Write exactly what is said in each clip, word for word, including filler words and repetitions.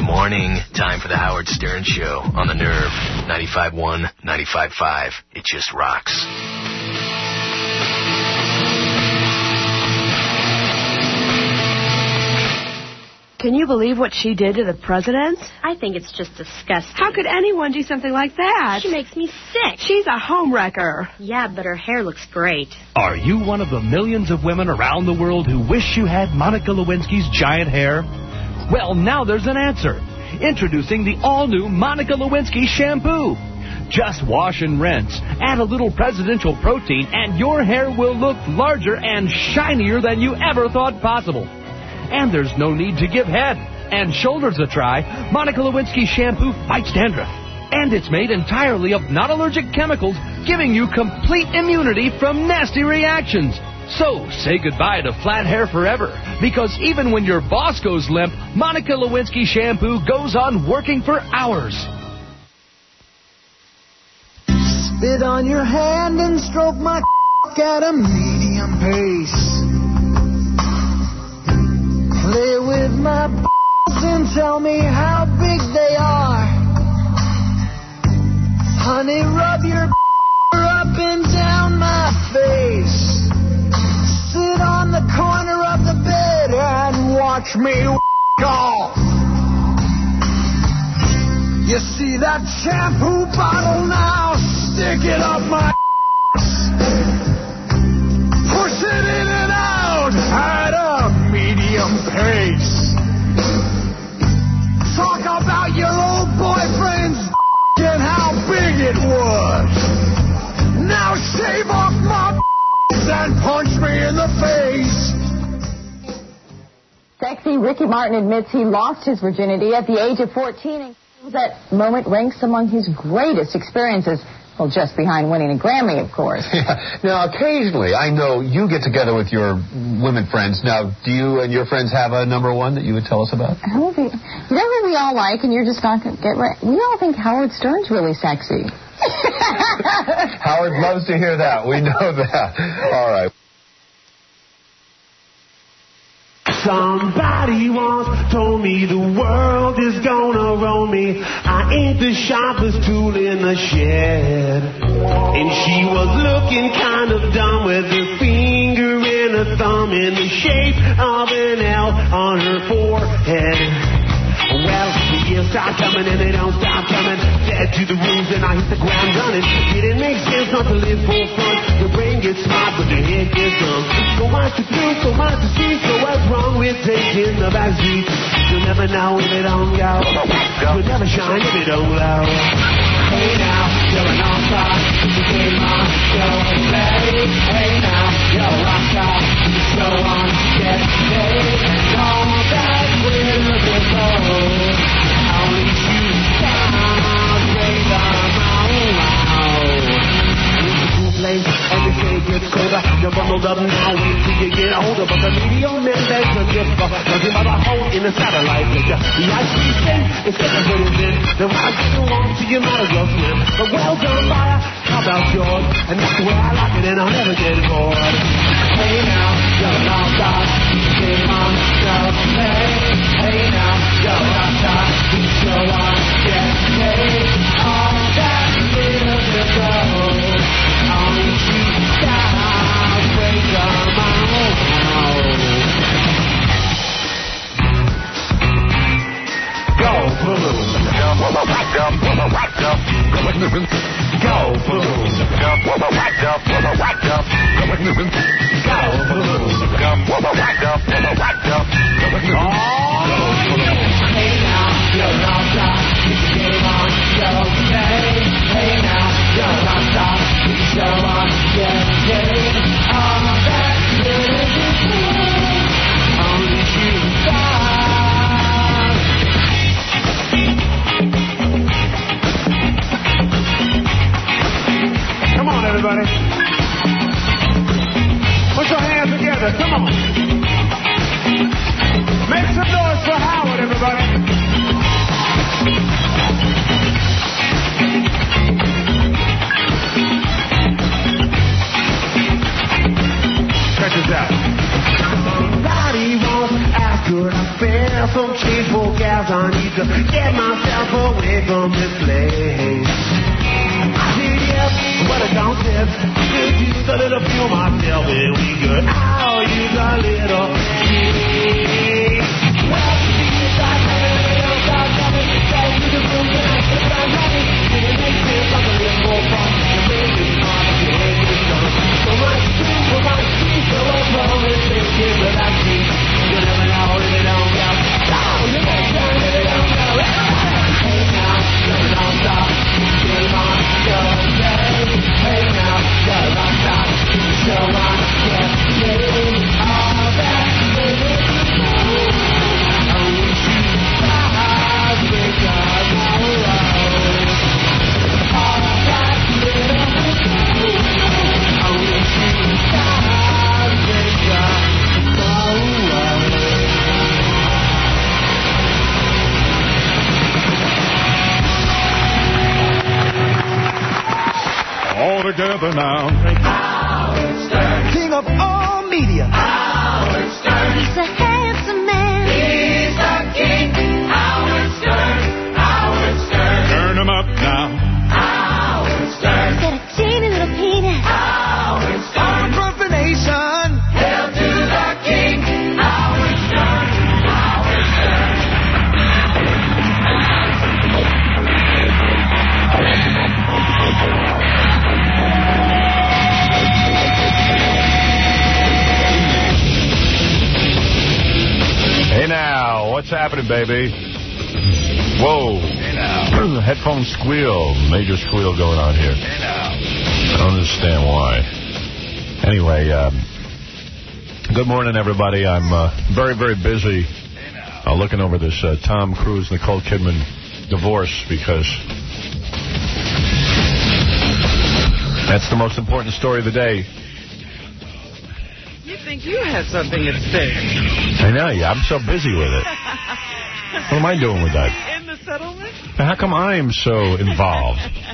morning. Time for the Howard Stern Show on the Nerve. ninety-five point one, ninety-five point five. It just rocks. Can you believe what she did to the president? I think it's just disgusting. How could anyone do something like that? She makes me sick. She's a homewrecker. Yeah, but her hair looks great. Are you one of the millions of women around the world who wish you had Monica Lewinsky's giant hair? Well, now there's an answer. Introducing the all-new Monica Lewinsky shampoo. Just wash and rinse, add a little presidential protein, and your hair will look larger and shinier than you ever thought possible. And there's no need to give head and shoulders a try. Monica Lewinsky shampoo fights dandruff. And it's made entirely of non-allergic chemicals, giving you complete immunity from nasty reactions. So, say goodbye to flat hair forever. Because even when your boss goes limp, Monica Lewinsky shampoo goes on working for hours. Spit on your hand and stroke my at a medium pace. Play with my balls and tell me how big they are. Honey, rub your up and down my face. Sit on the corner of the bed and watch me off. You see that shampoo bottle now? Stick it up my ass. Push it in and out at a medium pace. Talk about your old boyfriend's and how big it was. Now shave off my and punch me in the face. Sexy Ricky Martin admits he lost his virginity at the age of fourteen. And that moment ranks among his greatest experiences. Well, just behind winning a Grammy, of course. Yeah. Now, occasionally, I know you get together with your women friends. Now, do you and your friends have a number one that you would tell us about? Who you, you know who we all like, and you're just not going to get right? We all think Howard Stern's really sexy. Howard loves to hear that. We know that. All right. Somebody once told me the world is gonna roll me. I ain't the sharpest tool in the shed. And she was looking kind of dumb with her finger and a thumb in the shape of an L on her forehead. Well, the years start coming and they don't stop coming. Dead to the rules and I hit the ground running. Didn't make sense not to live for fun. The brain gets smart but the head gets dumb. So much to do, so much to see. So what's wrong with taking the back seat? You'll never know if it don't go. You'll never shine if it don't glow. Hey now, you're an all-star. You came on, show and play. Hey now, you're a rock star. You show on, get paid. And all that glitter before. Only shoot down, raise them out. It's a cool place, and the shade gets colder. You're bundled up now, wait till you get older. But the medium man begs a differ. Nothing but a hole in a satellite picture. The ice cream thing, instead of putting in. The ride you want, so you might as well swim. But well done, buyer, how about yours? And that's the way I like it, and I'll never get bored. Hey now, you're an all-star. You came on, so hey. Hey now, you're a rock star. You show on, get paid. All that little bit goes. Only shoot down, break them out. Go balloon. Go balloon. Go balloon. Hey now, you're an all-star. You came on, show today. Hey now, you're an all-star. You show on, get paid. All that glitters is gold. Only shooting stars. Come on, everybody. Put your hands together. Come on. Make some noise for Howard, everybody. Check this out. Somebody once asked, could I spare some change for gas. I need to get myself away from this place. I said yes, but I don't tip. Could use a little fuel myself and we could all use a little kick. Well, she's like a little dog coming back to the room tonight. But I'm running, and it makes me like a little more fun. The baby is not a kid, it's done. So much food for my street, so what's wrong with this kid without me? You never know if it don't go. Oh, you never know if it don't go. Hey now, never don't stop. Game on, go, baby. Hey now, never don't stop. So on, yeah, yeah. All that baby. I wish you died because I was. All that baby. I wish you died because I was. All together now. Howard Stern, king of all media. Howard Stern, He's a handsome man. he's the king. Howard Stern, Howard Stern, Turn 'em up now. Howard Stern, He's got a teeny little penis. Howard Stern, for the nation. Hail to the king. Howard Stern, Howard Stern. Hey now, what's happening, baby? Whoa. Hey now. Headphone squeal. Major squeal going on here. Hey now. I don't understand why. Anyway, um, good morning, everybody. I'm uh, very, very busy uh, looking over this uh, Tom Cruise, Nicole Kidman divorce because that's the most important story of the day. You think you have something at stake. I know, yeah. I'm so busy with it. What am I doing with that? In the settlement? How come I am so involved?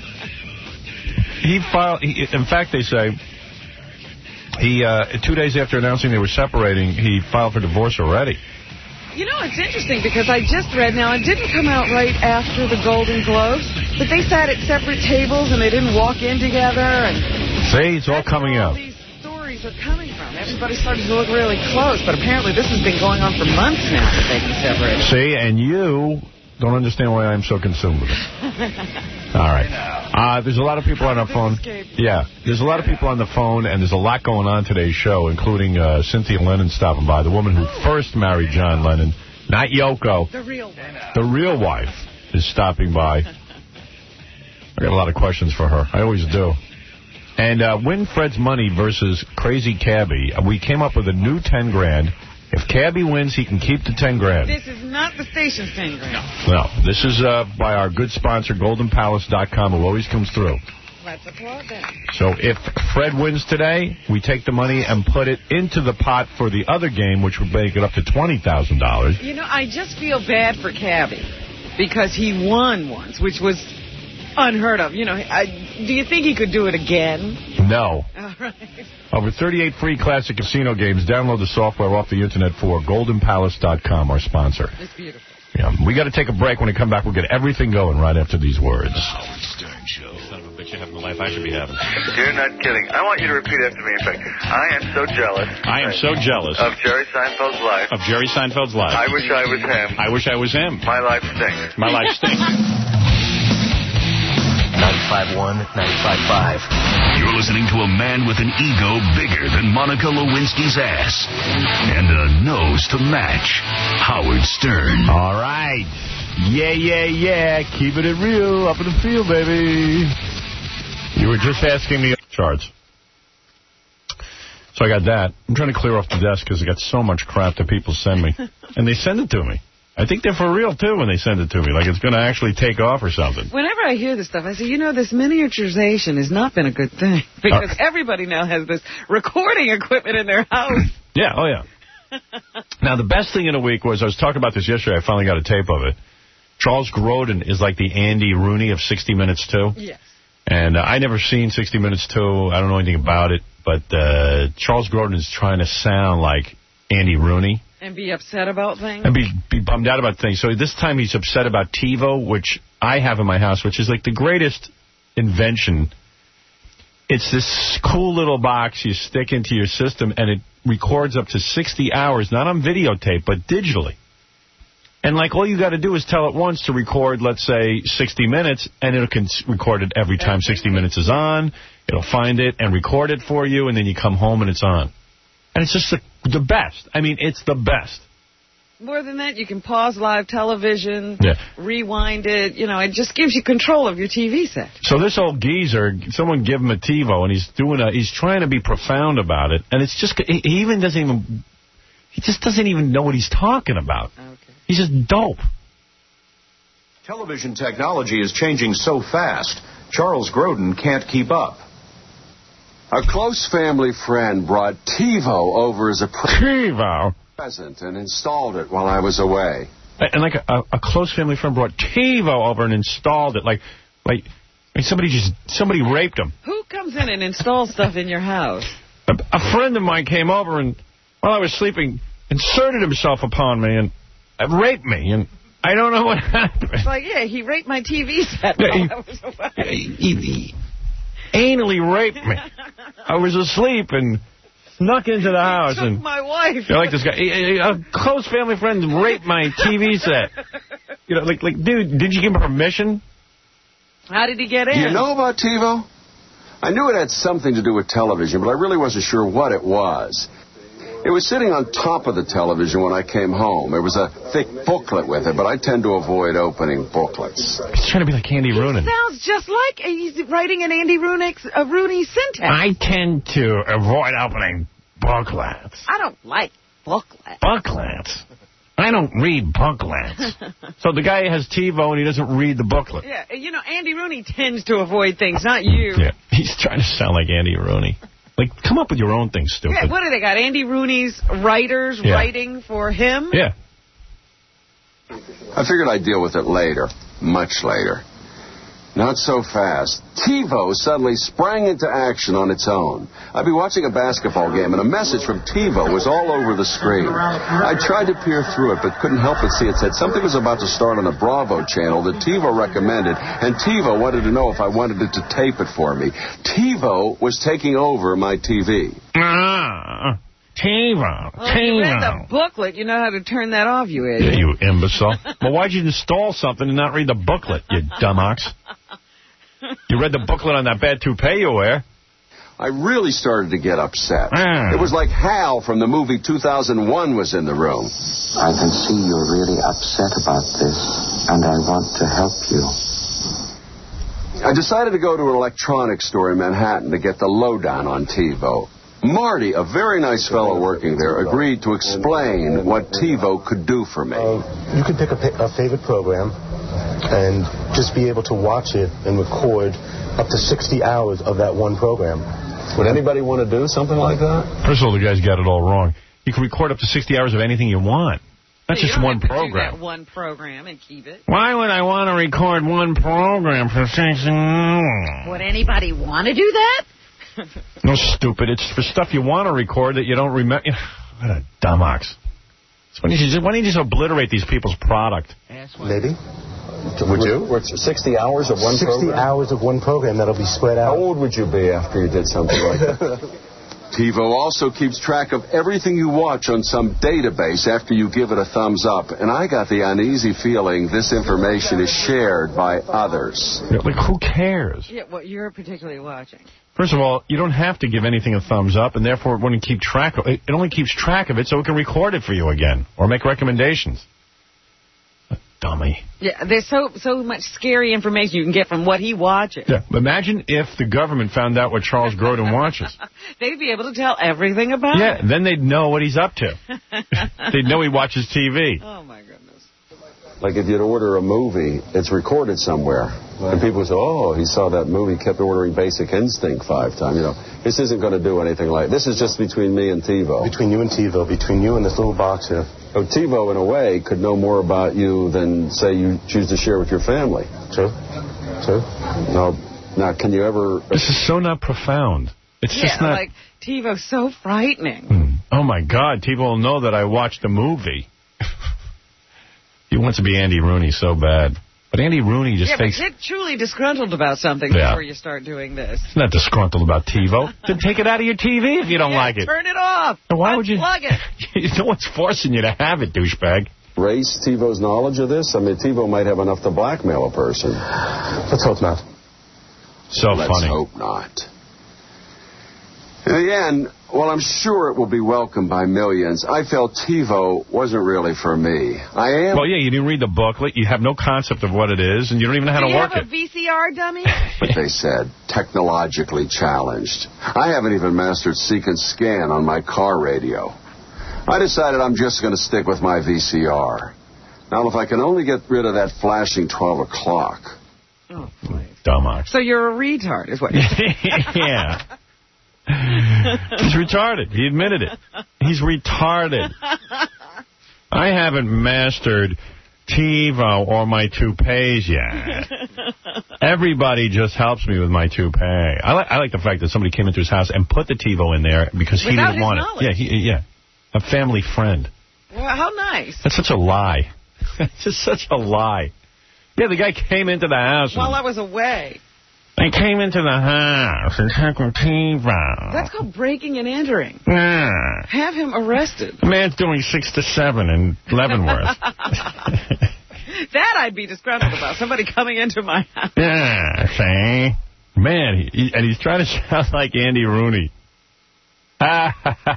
He filed, he, in fact, they say, he uh, two days after announcing they were separating, he filed for divorce already. You know, it's interesting because I just read, now it didn't come out right after the Golden Globes, but they sat at separate tables and they didn't walk in together. And See, it's all coming out. These stories are coming from. Everybody's starting to look really close, but apparently this has been going on for months now that they've been separated. See, and you don't understand why I'm so consumed with it. All right. Uh, there's a lot of people on our phone. Yeah, there's a lot of people on the phone, and there's a lot going on today's show, including uh, Cynthia Lennon stopping by, the woman who first married John Lennon, not Yoko. The real wife. The real wife is stopping by. I got a lot of questions for her. I always do. And uh, Win Fred's Money versus Crazy Cabbie. We came up with a new ten grand. If Cabbie wins, he can keep the ten grand. This is not the station's ten grand. No, this is uh, by our good sponsor, golden palace dot com, who always comes through. Let's applaud that. So if Fred wins today, we take the money and put it into the pot for the other game, which would make it up to twenty thousand dollars. You know, I just feel bad for Cabbie because he won once, which was unheard of. You know, I, do you think he could do it again? No. All right. Over thirty-eight free classic casino games. Download the software off the internet for golden palace dot com, our sponsor. It's beautiful. Yeah, we got to take a break. When we come back, we'll get everything going right after these words. Howard Stern Show. Son of a bitch, you have the life I should be having. You're not kidding. I want you to repeat after me. In fact, I am so jealous. I am so jealous. Of Jerry Seinfeld's life. Of Jerry Seinfeld's life. I wish I was him. I wish I was him. My life stinks. My life stinks. ninety-five point one, ninety-five point five. You're listening to a man with an ego bigger than Monica Lewinsky's ass and a nose to match. Howard Stern. All right. Yeah, yeah, yeah. Keeping it real up in the field, baby. You were just asking me charts. So I got that. I'm trying to clear off the desk because I got so much crap that people send me. And they send it to me. I think they're for real, too, when they send it to me. Like it's going to actually take off or something. Whenever I hear this stuff, I say, you know, this miniaturization has not been a good thing. Because uh, everybody now has this recording equipment in their house. Yeah, oh, yeah. Now, the best thing in the week was, I was talking about this yesterday. I finally got a tape of it. Charles Grodin is like the Andy Rooney of sixty minutes, too. Yes. And uh, I never seen sixty minutes, too. I don't know anything about it. But uh, Charles Grodin is trying to sound like Andy Rooney. And be upset about things? And be, be bummed out about things. So this time he's upset about TiVo, which I have in my house, which is like the greatest invention. It's this cool little box you stick into your system, and it records up to sixty hours, not on videotape, but digitally. And, like, all you got to do is tell it once to record, let's say, sixty minutes, and it can record it every time sixty minutes is on. It'll find it and record it for you, and then you come home and it's on. And it's just the, the best. I mean, it's the best. More than that, you can pause live television, yeah. rewind it. You know, it just gives you control of your T V set. So this old geezer, someone give him a TiVo, and he's doing a, he's trying to be profound about it, and it's just, he even doesn't even, he just doesn't even know what he's talking about. Okay. He's just dope. Television technology is changing so fast, Charles Grodin can't keep up. A close family friend brought TiVo over as a TiVo? present and installed it while I was away. And like a, a close family friend brought TiVo over and installed it. Like, like, like somebody just, somebody raped him. Who comes in and installs stuff in your house? A, a friend of mine came over and, while I was sleeping, inserted himself upon me and raped me. And I don't know what happened. It's like, yeah, he raped my T V set yeah, while he, I was away. He, he, he anally raped me. I was asleep and snuck into the house. Took and my wife. You're like this guy. A close family friend raped my T V set. You know, like, like, dude, did you give him permission? How did he get in? Do you know about TiVo? I knew it had something to do with television, but I really wasn't sure what it was. It was sitting on top of the television when I came home. There was a thick booklet with it, but I tend to avoid opening booklets. He's trying to be like Andy Rooney. He sounds just like he's writing an Andy Rooney, a Rooney syntax. I tend to avoid opening booklets. I don't like booklets. Booklets? I don't read booklets. So the guy has TiVo and he doesn't read the booklet. Yeah, you know, Andy Rooney tends to avoid things, not you. Yeah, he's trying to sound like Andy Rooney. Like, come up with your own thing, stupid. Yeah, what do they got? Andy Rooney's writers yeah. writing for him? Yeah. I figured I'd deal with it later. Much later. Not so fast. TiVo suddenly sprang into action on its own. I'd be watching a basketball game, and a message from TiVo was all over the screen. I tried to peer through it, but couldn't help but see it said something was about to start on the Bravo channel that TiVo recommended, and TiVo wanted to know if I wanted it to tape it for me. TiVo was taking over my T V. Ah, TiVo. Well, if you read the booklet, you know how to turn that off, you idiot. Yeah, you imbecile. Well, why'd you install something and not read the booklet, you dumb ox? You read the booklet on that bad toupee you wear. I really started to get upset. Mm. It was like Hal from the movie two thousand one was in the room. I can see you're really upset about this, and I want to help you. I decided to go to an electronics store in Manhattan to get the lowdown on TiVo. Marty, a very nice fellow working there, agreed to explain what TiVo could do for me. Uh, you could pick a, a favorite program and just be able to watch it and record up to sixty hours of that one program. Would anybody want to do something like that? First of all, the guy's got it all wrong. You can record up to sixty hours of anything you want. That's so just one program. Do that one program and keep it. Why would I want to record one program for sixty hours? Would anybody want to do that? No, stupid. It's for stuff you want to record that you don't remember. What a dumb ox. So why, don't you just, why don't you just obliterate these people's product? Maybe. Would you? sixty hours of one sixty program? sixty hours of one program that'll be spread out. How old would you be after you did something like that? TiVo also keeps track of everything you watch on some database after you give it a thumbs up, and I got the uneasy feeling this information is shared by others. Yeah, like, who cares? Yeah, what you're particularly watching. First of all, you don't have to give anything a thumbs up, and therefore it wouldn't keep track of it. It only keeps track of it so it can record it for you again or make recommendations. A dummy. Yeah, there's so so much scary information you can get from what he watches. Yeah, imagine if the government found out what Charles Grodin watches. They'd be able to tell everything about yeah, it. Yeah, then they'd know what he's up to. They'd know he watches T V. Oh, my goodness. Like if you'd order a movie, it's recorded somewhere. And people say, oh, he saw that movie, kept ordering Basic Instinct five times. You know, this isn't going to do anything like this. Is just between me and TiVo. Between you and TiVo, between you and this little box here. So TiVo, in a way, could know more about you than, say, you choose to share with your family. True. True. Now, now, can you ever... This is so not profound. It's yeah, just not... like, TiVo's so frightening. Mm. Oh, my God. People will know that I watched the movie. He wants to be Andy Rooney so bad. But Andy Rooney just yeah, takes... Yeah, but get truly disgruntled about something yeah. before you start doing this. He's not disgruntled about TiVo. Then take it out of your T V if you don't yeah, like it. Turn it off. And why would you... Plug it. No one's forcing you to have it, douchebag. Race TiVo's knowledge of this? I mean, TiVo might have enough to blackmail a person. Let's hope not. So Let's funny. Let's hope not. In the end, while I'm sure it will be welcomed by millions, I felt TiVo wasn't really for me. I am... Well, yeah, you didn't read the booklet. You have no concept of what it is, and you don't even know how Do to you work have it. a V C R dummy? But they said, technologically challenged. I haven't even mastered seek and scan on my car radio. I decided I'm just going to stick with my V C R. Now, if I can only get rid of that flashing twelve o'clock. Oh, boy. Dumbass. So you're a retard, is what you're saying. Yeah. He's retarded. He admitted it. He's retarded. I haven't mastered TiVo or my toupees yet. Everybody just helps me with my toupee. I, li I like the fact that somebody came into his house and put the TiVo in there because he Without didn't want knowledge. it. Yeah, he, yeah. A family friend. Well, how nice. That's such a lie. That's just such a lie. Yeah, the guy came into the house. While I was away. I came into the house and took a TiVo. That's called breaking and entering. Yeah. Have him arrested. The man's doing six to seven in Leavenworth. That I'd be disgruntled about. Somebody coming into my house. Yeah, see? Man, he, and he's trying to sound like Andy Rooney. How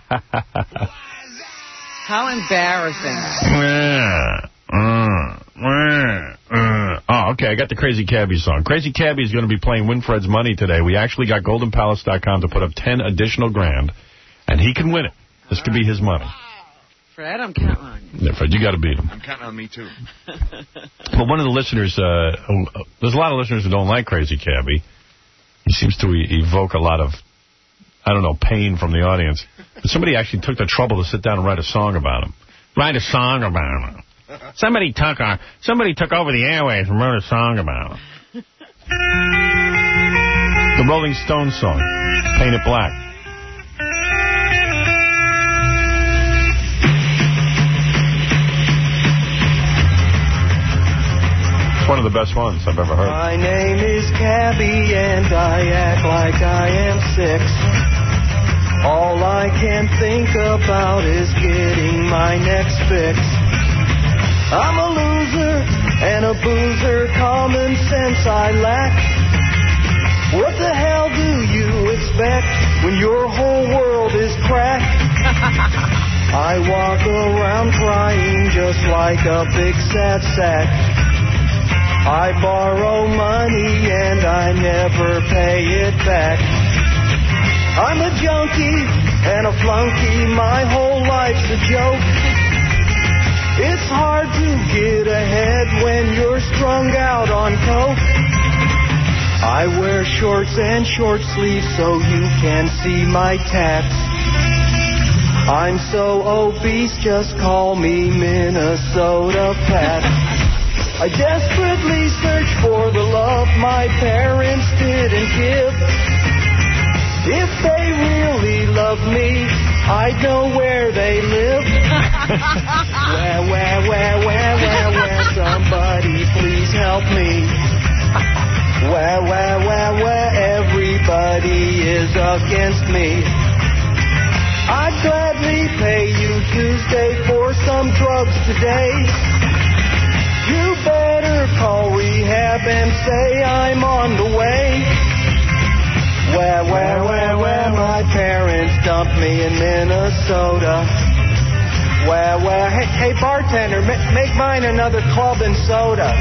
embarrassing. Yeah. Uh, uh, uh. Oh, okay, I got the Crazy Cabbie song. Crazy Cabbie is going to be playing Winfred's Money today. We actually got golden palace dot com to put up ten additional grand, and he can win it. This could be his money. Fred, I'm counting on you. Yeah, Fred, you got to beat him. I'm counting on me, too. But one of the listeners, uh, who, uh, there's a lot of listeners who don't like Crazy Cabbie. He seems to e evoke a lot of, I don't know, pain from the audience. But somebody actually took the trouble to sit down and write a song about him. Write a song about him. Somebody took our, somebody took over the airwaves and wrote a song about him. The Rolling Stones song, Paint It Black. It's one of the best ones I've ever heard. My name is Cabby and I act like I am six. All I can think about is getting my next fix. I'm a loser and a boozer, common sense I lack. What the hell do you expect when your whole world is crack? I walk around crying just like a big sad sack. I borrow money and I never pay it back. I'm a junkie and a flunky, my whole life's a joke. It's hard to get ahead when you're strung out on coke. I wear shorts and short sleeves so you can see my tats. I'm so obese, just call me Minnesota Pat. I desperately search for the love my parents didn't give. If they really love me, I'd know where they live. Where, where, where, where, where, where, somebody please help me. Where, where, where, where, everybody is against me. I'd gladly pay you Tuesday for some drugs today. You better call rehab and say I'm on the way. Where, where, where, where, my parents dumped me in Minnesota. Where, where, hey, hey bartender, ma make mine another club and soda.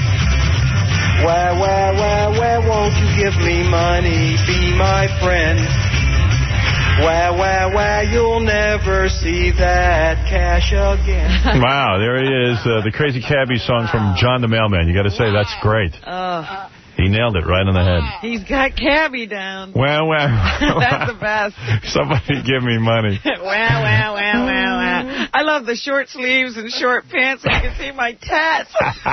Where, where, where, where, won't you give me money, be my friend? Where, where, where, you'll never see that cash again. Wow, there he is, uh, the Crazy Cabbie song from John the Mailman. You got to say, that's great. Uh, he nailed it right on the head. He's got Cabby down. Well, well. That's the best. Somebody give me money. Wow, wow, wow, wow, wow. I love the short sleeves and short pants so you can see my tats.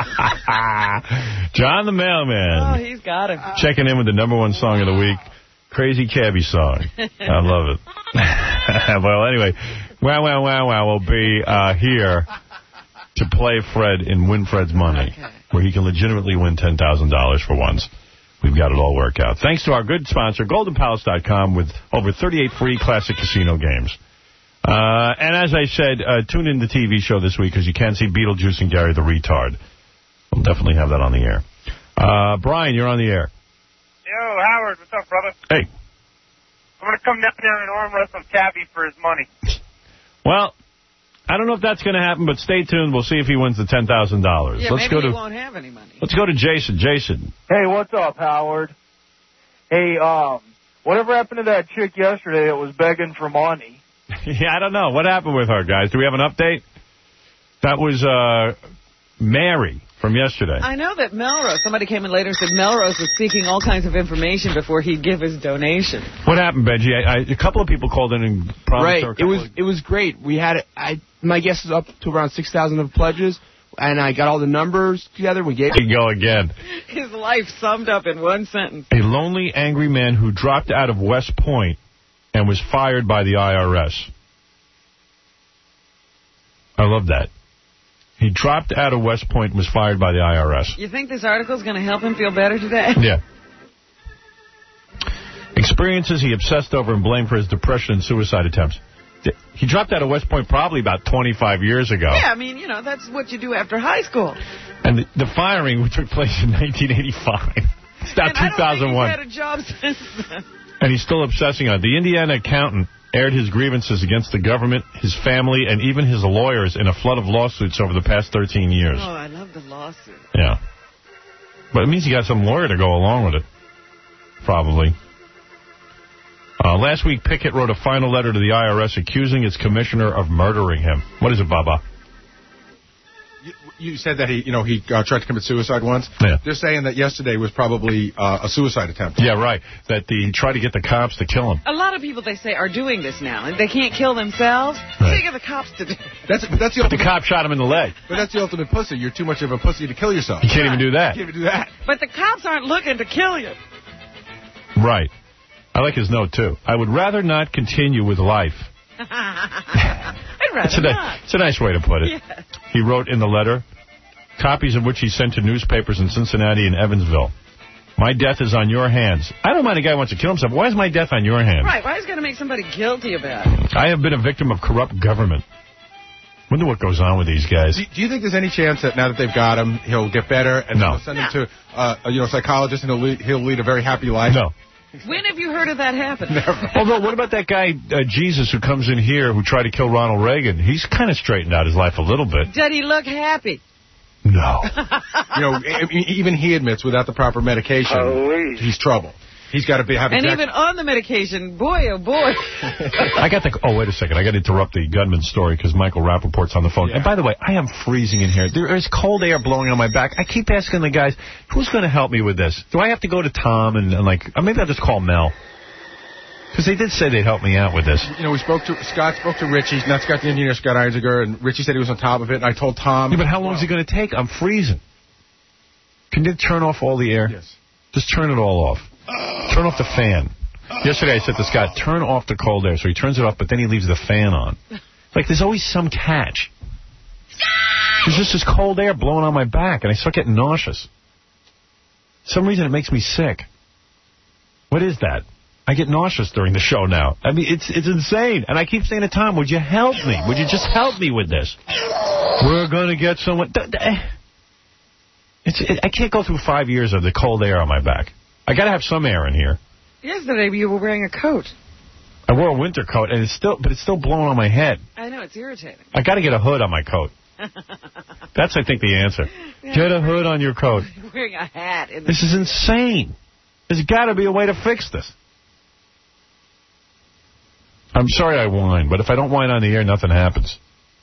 John the Mailman. Oh, he's got it. Checking in with the number one song of the week. Crazy Cabbie song. I love it. Well, anyway, Wow, wow, wow, wow will be uh, here to play Fred and win Fred's money, okay. where he can legitimately win ten thousand dollars for once. We've got it all worked out. Thanks to our good sponsor, Golden Palace dot com, with over thirty-eight free classic casino games. Uh, and as I said, uh, tune in the T V show this week because you can see Beetlejuice and Gary the Retard. We'll definitely have that on the air. Uh, Brian, you're on the air. Yo, Howard, what's up, brother? Hey. I'm going to come down there and arm wrestle Cappy for his money. Well, I don't know if that's going to happen, but stay tuned. We'll see if he wins the ten thousand dollars. Yeah, let's maybe go to, he won't have any money. Let's go to Jason. Jason. Hey, what's up, Howard? Hey, um, whatever happened to that chick yesterday that was begging for money? Yeah, I don't know. What happened with her, guys? Do we have an update? That was uh, Mary from yesterday. I know that Melrose, somebody came in later and said Melrose was seeking all kinds of information before he'd give his donation. What happened, Benji? I, I, a couple of people called in and promised right. her a it was of... it was great. We had it. I my guess is up to around six thousand of pledges, and I got all the numbers together. We gave. Here you go again. His life summed up in one sentence. A lonely, angry man who dropped out of West Point and was fired by the I R S. I love that. He dropped out of West Point and was fired by the I R S. You think this article is going to help him feel better today? Yeah. Experiences he obsessed over and blamed for his depression and suicide attempts. He dropped out of West Point probably about twenty-five years ago. Yeah, I mean, you know, that's what you do after high school. And the, the firing took place in nineteen eighty-five. It's now and two thousand one. I don't think he's had a job since then. And he's still obsessing on it. The Indiana accountant aired his grievances against the government, his family, and even his lawyers in a flood of lawsuits over the past thirteen years. Oh, I love the lawsuit. Yeah. But it means he got some lawyer to go along with it. Probably. Uh, last week, Pickett wrote a final letter to the I R S accusing its commissioner of murdering him. What is it, Baba? You, you said that he, you know, he uh, tried to commit suicide once. Yeah. They're saying that yesterday was probably uh, a suicide attempt. Yeah, right. That the, he tried to get the cops to kill him. A lot of people, they say, are doing this now. And they can't kill themselves. Right. So you get the cops to do it. That's, that's the, ultimate, the cop shot him in the leg. But that's the ultimate pussy. You're too much of a pussy to kill yourself. You can't right. even do that. You can't even do that. But the cops aren't looking to kill you. Right. I like his note, too. I would rather not continue with life. I'd rather it's a, not. It's a nice way to put it. Yeah. He wrote in the letter, copies of which he sent to newspapers in Cincinnati and Evansville. My death is on your hands. I don't mind a guy who wants to kill himself. Why is my death on your hands? Right. Why is it going to make somebody guilty about it? I have been a victim of corrupt government. Wonder what goes on with these guys. Do, do you think there's any chance that now that they've got him, he'll get better and no. they'll send no. him to uh, a you know, psychologist and he'll lead, he'll lead a very happy life? No. When have you heard of that happen? Never. Although, what about that guy, uh, Jesus, who comes in here who tried to kill Ronald Reagan? He's kind of straightened out his life a little bit. Did he look happy? No. You know, even he admits without the proper medication, oh, he's trouble. He's got to be having. And even on the medication, boy, oh boy. I got the. Oh, wait a second. I got to interrupt the gunman story because Michael Rappaport's on the phone. Yeah. And by the way, I am freezing in here. There is cold air blowing on my back. I keep asking the guys, who's going to help me with this? Do I have to go to Tom and, and like, or maybe I'll just call Mel? Because they did say they'd help me out with this. You know, we spoke to, Scott spoke to Richie, not Scott the engineer, Scott Einziger, and Richie said he was on top of it, and I told Tom. Yeah, but how long well, is it going to take? I'm freezing. Can you turn off all the air? Yes. Just turn it all off. Turn off the fan. Yesterday I said to Scott, turn off the cold air. So he turns it off, but then he leaves the fan on. Like, there's always some catch. There's just this cold air blowing on my back, and I start getting nauseous. For some reason, it makes me sick. What is that? I get nauseous during the show now. I mean, it's it's insane. And I keep saying to Tom, would you help me? Would you just help me with this? We're going to get someone... It's, it, I can't go through five years of the cold air on my back. I got to have some air in here. Yesterday you were wearing a coat. I wore a winter coat, and it's still, but it's still blowing on my head. I know, it's irritating. I got to get a hood on my coat. That's, I think, the answer. Yeah. Get a hood on your coat. You're wearing a hat. In the this is insane. There's got to be a way to fix this. I'm sorry I whine, but if I don't whine on the air, nothing happens.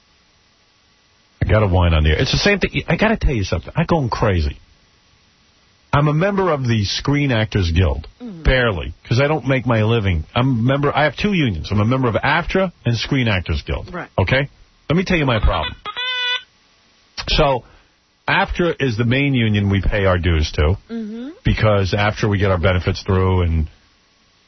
I got to whine on the air. It's the same thing. I got to tell you something. I'm going crazy. I'm a member of the Screen Actors Guild. Mm. Barely, because I don't make my living. I'm a member. I have two unions. I'm a member of AFTRA and Screen Actors Guild. Right. Okay? Let me tell you my problem. So, AFTRA is the main union we pay our dues to, mm-hmm. because after we get our benefits through and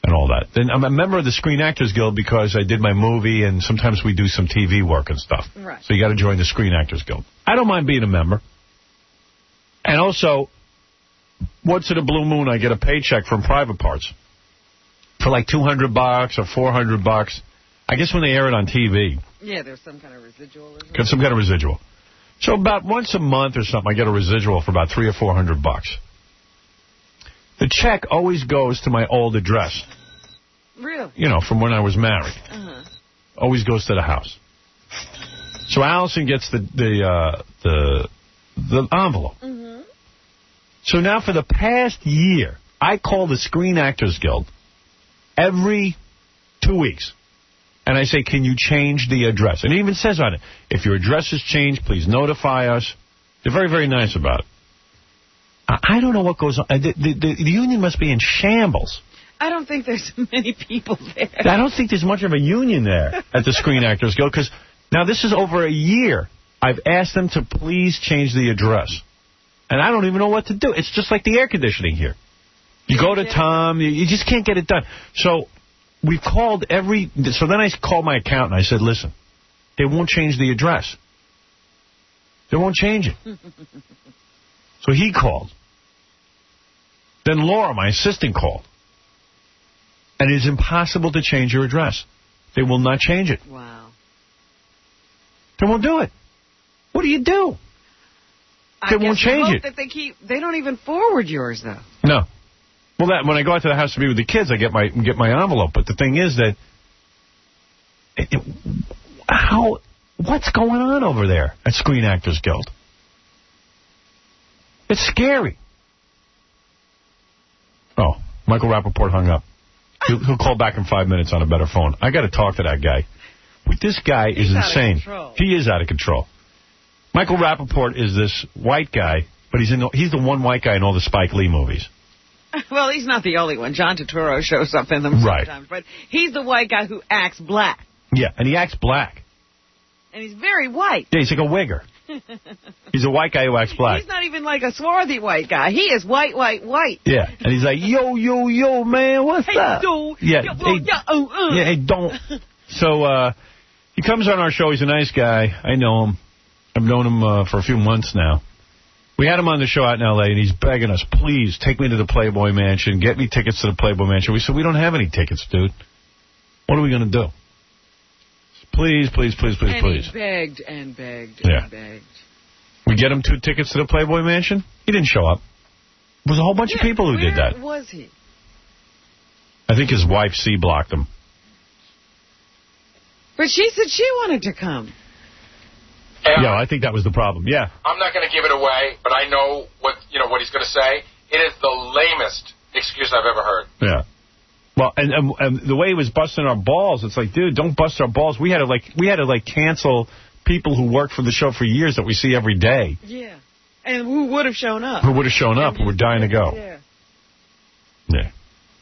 and all that. Then I'm a member of the Screen Actors Guild because I did my movie, and sometimes we do some T V work and stuff. Right. So you got to join the Screen Actors Guild. I don't mind being a member. And also, once in a blue moon, I get a paycheck from Private Parts for like two hundred bucks or four hundred bucks. I guess when they air it on T V. Yeah, there's some kind of residual. Got some kind of residual. So about once a month or something, I get a residual for about three or four hundred bucks. The check always goes to my old address. Really? You know, from when I was married. Uh-huh. Always goes to the house. So Allison gets the the uh, the the envelope. Mm-hmm. So now for the past year, I call the Screen Actors Guild every two weeks. And I say, can you change the address? And it even says on it, if your address has changed, please notify us. They're very, very nice about it. I, I don't know what goes on. The, the, the, the union must be in shambles. I don't think there's many people there. I don't think there's much of a union there at the Screen Actors Guild, because now this is over a year. I've asked them to please change the address. And I don't even know what to do. It's just like the air conditioning here. You go to Tom, you, you just can't get it done. So we've called every... So then I called my accountant. I said, listen, they won't change the address. They won't change it. So he called. Then Laura, my assistant, called. And it is impossible to change your address. They will not change it. Wow. They won't do it. What do you do? They I won't guess change hope it. That they keep. They don't even forward yours, though. No. Well, that when I go out to the house to be with the kids, I get my get my envelope. But the thing is that, it, it, how, what's going on over there at Screen Actors Guild? It's scary. Oh, Michael Rappaport hung up. He'll, he'll call back in five minutes on a better phone. I got to talk to that guy. This guy is He's insane. Out of control. He is out of control. Michael Rappaport is this white guy, but he's in the, he's the one white guy in all the Spike Lee movies. Well, he's not the only one. John Turturro shows up in them Right. sometimes. But he's the white guy who acts black. Yeah, and he acts black. And he's very white. Yeah, he's like a wigger. He's a white guy who acts black. He's not even like a swarthy white guy. He is white, white, white. Yeah, and he's like, yo, yo, yo, man, what's Hey, up? do. Yeah, Yo, hey, yo, uh, uh. yeah, hey, don't. So uh, he comes on our show. He's a nice guy. I know him. I've known him uh, for a few months now. We had him on the show out in L A, and he's begging us, please, take me to the Playboy Mansion. Get me tickets to the Playboy Mansion. We said, we don't have any tickets, dude. What are we going to do? Please, please, please, please, and please. he begged and begged Yeah. and begged. We get him two tickets to the Playboy Mansion. He didn't show up. There was a whole bunch Yeah, of people who where did that. was he? I think his wife C-blocked him. But she said she wanted to come. Yeah, I think that was the problem. Yeah. I'm not going to give it away, but I know what you know what he's going to say. It is the lamest excuse I've ever heard. Yeah. Well, and, and and the way he was busting our balls, it's like, dude, don't bust our balls. We had to like we had to like cancel people who worked for the show for years that we see every day. Yeah. And who would have shown up? Who would have shown up? Who were dying to go? Yeah. Yeah.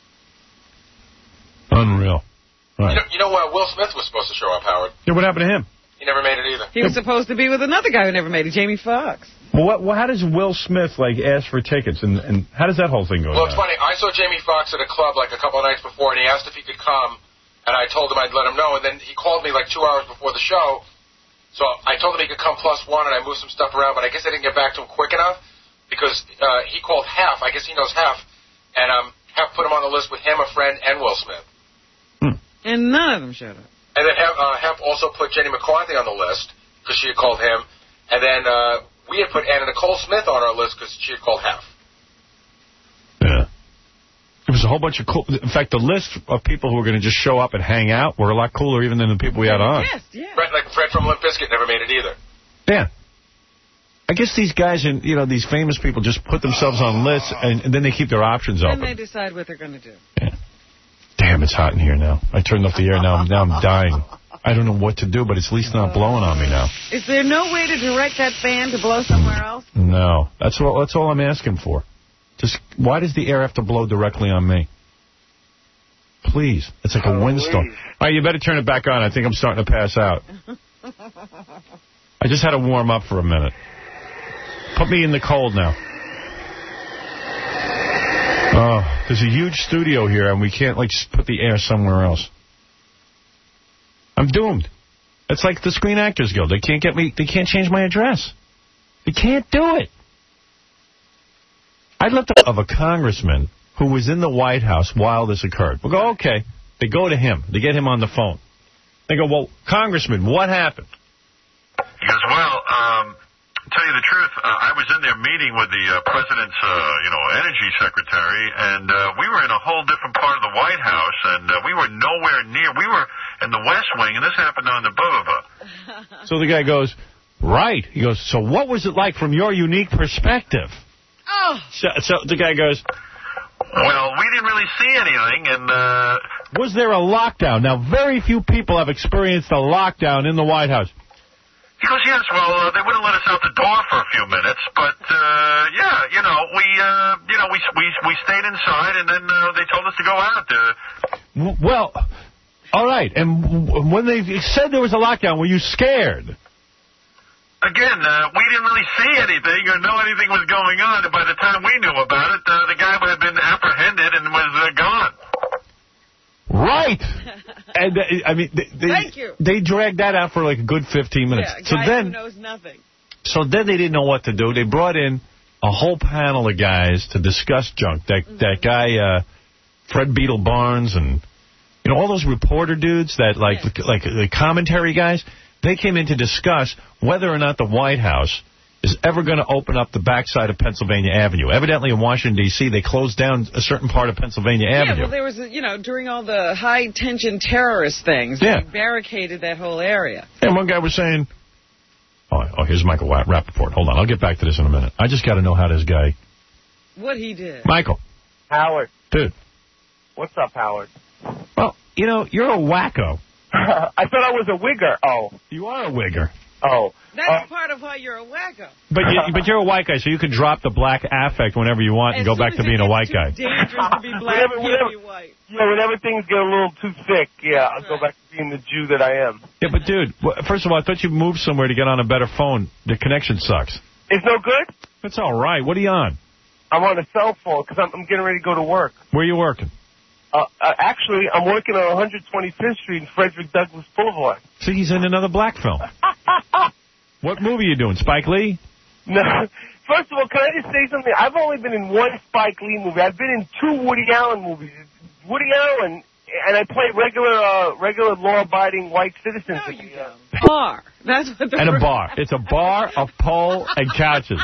Unreal. Right. You know, you know uh, Will Smith was supposed to show up, Howard. Yeah, what happened to him? He never made it either. He was supposed to be with another guy who never made it, Jamie Foxx. Well, what, well, how does Will Smith like ask for tickets, and, and how does that whole thing go Well, it's down? funny. I saw Jamie Foxx at a club like a couple of nights before, and he asked if he could come, and I told him I'd let him know, and then he called me like two hours before the show, so I told him he could come plus one, and I moved some stuff around, but I guess I didn't get back to him quick enough, because uh, he called Hef. I guess he knows Hef, and um, Hef put him on the list with him, a friend, and Will Smith. And none of them showed up. And then Hef, uh, Hef also put Jenny McCarthy on the list, because she had called him, and then uh, we had put Anna Nicole Smith on our list because she had called Hef. Yeah. There was a whole bunch of cool... In fact, the list of people who were going to just show up and hang out were a lot cooler even than the people we had on. Yes, yeah. Fred, like Fred from Limp Bizkit never made it either. Yeah. I guess these guys and, you know, these famous people just put themselves on lists and, and then they keep their options Then open. they decide what they're going to do. Yeah. Damn, it's hot in here now. I turned off the air. Now I'm, now I'm dying. I don't know what to do, but it's at least not blowing on me now. Is there no way to direct that fan to blow somewhere else? No. That's all, that's all I'm asking for. Just why does the air have to blow directly on me? Please. It's like a windstorm. All right, you better turn it back on. I think I'm starting to pass out. I just had to warm up for a minute. Put me in the cold now. Oh, there's a huge studio here, and we can't, like, just put the air somewhere else. I'm doomed. It's like the Screen Actors Guild. They can't get me, they can't change my address. They can't do it. I'd love to of a congressman who was in the White House while this occurred. We'll go, okay. They go to him. They get him on the phone. They go, well, Congressman, what happened? He goes, well, um, to tell you the truth, uh, I was in there meeting with the uh, president's, uh, you know, energy secretary, and uh, we were in a whole different part of the White House, and uh, we were nowhere near. We were in the West Wing, and this happened on the blah, blah, blah. So the guy goes, right. He goes, so what was it like from your unique perspective? Oh. So, so the guy goes, well, we didn't really see anything, and... Uh, was there a lockdown? Now, very few people have experienced a lockdown in the White House. He goes, yes, well, uh, they wouldn't let us out the door for a few minutes, but, uh, yeah, you know, we, uh, you know, we, we, we stayed inside, and then uh, they told us to go out. Uh, well, all right, and when they said there was a lockdown, were you scared? Again, uh, we didn't really see anything or know anything was going on, and by the time we knew about it, uh, the guy would have been apprehended and was uh, gone. Right. And uh, I mean, they, they, Thank you. They dragged that out for like a good fifteen minutes. Yeah, a so guy then, who knows nothing. So then they didn't know what to do. They brought in a whole panel of guys to discuss junk. That mm-hmm. that guy, uh, Fred Beetle Barnes, and you know all those reporter dudes that like yeah. like the commentary guys. They came in to discuss whether or not the White House is ever going to open up the backside of Pennsylvania Avenue. Evidently in Washington, D C, they closed down a certain part of Pennsylvania yeah, Avenue. Yeah, well, there was, a, you know, during all the high-tension terrorist things, yeah. they barricaded that whole area. And one guy was saying, oh, oh here's Michael Rappaport. Hold on, I'll get back to this in a minute. I just got to know how this guy... What he did. Michael. Howard. Dude. What's up, Howard? Well, you know, you're a wacko. I thought I was a wigger. Oh. You are a wigger. Oh. That's uh, part of why you're a wacko. But you, but you're a white guy, so you can drop the black affect whenever you want and as go back to being a white guy. It's dangerous to be black whenever, and whenever, be white. Yeah, whenever things get a little too thick, yeah, I'll right. go back to being the Jew that I am. Yeah, but dude, first of all, I thought you moved somewhere to get on a better phone. The connection sucks. It's no good? It's all right. What are you on? I'm on a cell phone because I'm, I'm getting ready to go to work. Where are you working? Uh, uh, actually, I'm working on one twenty-fifth Street in Frederick Douglass Boulevard. See, he's in another black film. What movie are you doing, Spike Lee? No. First of all, can I just say something? I've only been in one Spike Lee movie. I've been in two Woody Allen movies. Woody Allen, and I play regular, uh, regular law-abiding white citizens. No, you don't. Bar. That's what the And a bar. It's a bar, a pole, and couches.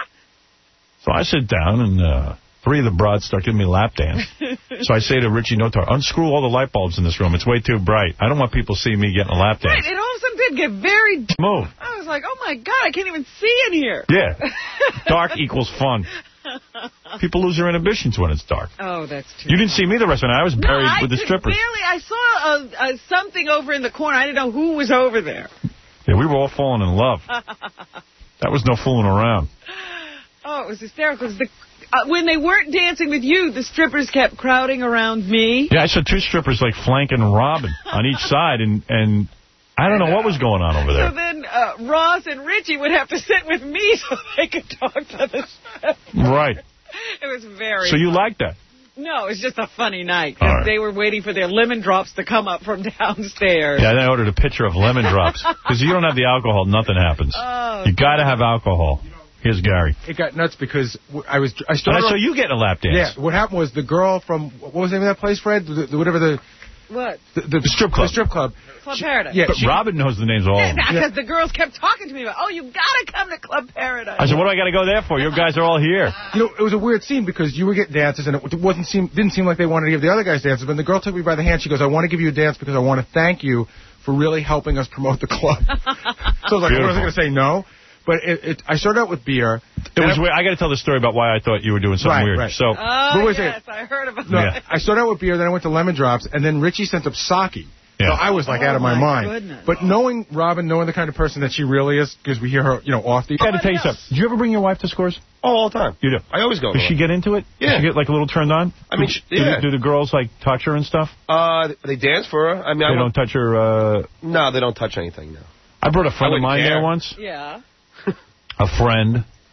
So I sit down, and uh, three of the broads start giving me a lap dance. So I say to Richie Notar, unscrew all the light bulbs in this room. It's way too bright. I don't want people seeing me getting a lap dance. Right, it all of a sudden did get very dark. Move. I was like, oh, my God, I can't even see in here. Yeah. Dark equals fun. People lose their inhibitions when it's dark. Oh, that's true. You didn't see me the rest of the night. I was no, buried I with the strippers. Barely, I saw a, a, something over in the corner. I didn't know who was over there. Yeah, we were all falling in love. That was no fooling around. Oh, it was hysterical. The, uh, when they weren't dancing with you, the strippers kept crowding around me. Yeah, I saw two strippers like flanking Robin on each side, and and I don't know what was going on over there. So then uh, Ross and Richie would have to sit with me so they could talk to the strippers. Right. It was very So you fun. liked that? No, it was just a funny night because right. they were waiting for their lemon drops to come up from downstairs. Yeah, then I ordered a pitcher of lemon drops because you don't have the alcohol, nothing happens. Oh, you got to have alcohol. Here's Gary. It got nuts because I was I started. And I saw you getting a lap dance. Yeah. What happened was the girl from what was the name of that place, Fred? The, the, whatever the. What? The, the, the strip club. The strip club. Club she, Paradise. Yeah, but she, Robin knows the names of all yeah, of them. Because yeah. the girls kept talking to me about, oh, you got to come to Club Paradise. I said, what do I got to go there for? Your guys are all here. You know, it was a weird scene because you were getting dances, and it wasn't seem didn't seem like they wanted to give the other guys dances. But the girl took me by the hand. She goes, I want to give you a dance because I want to thank you for really helping us promote the club. So I was like, what was I going to say? No. But it, it, I started out with beer. It was weird. I got to tell the story about why I thought you were doing something right, weird. Right. So, oh, yes, I heard about no, that. I started out with beer, then I went to lemon drops, and then Richie sent up sake. Yeah. So I was like oh, out of my, my mind. Goodness. But knowing Robin, knowing the kind of person that she really is, because we hear her, you know, off the... I got to tell you something. Did you ever bring your wife to Scores? Oh, all the time. You do? I always go. Does she get into it? Yeah. Does she get like a little turned on? I mean, do, yeah. do, do the girls like touch her and stuff? Uh, they dance for her. I mean, they I don't touch her. Uh... No, they don't touch anything. No. I brought a friend of mine care. there once. Yeah. A friend.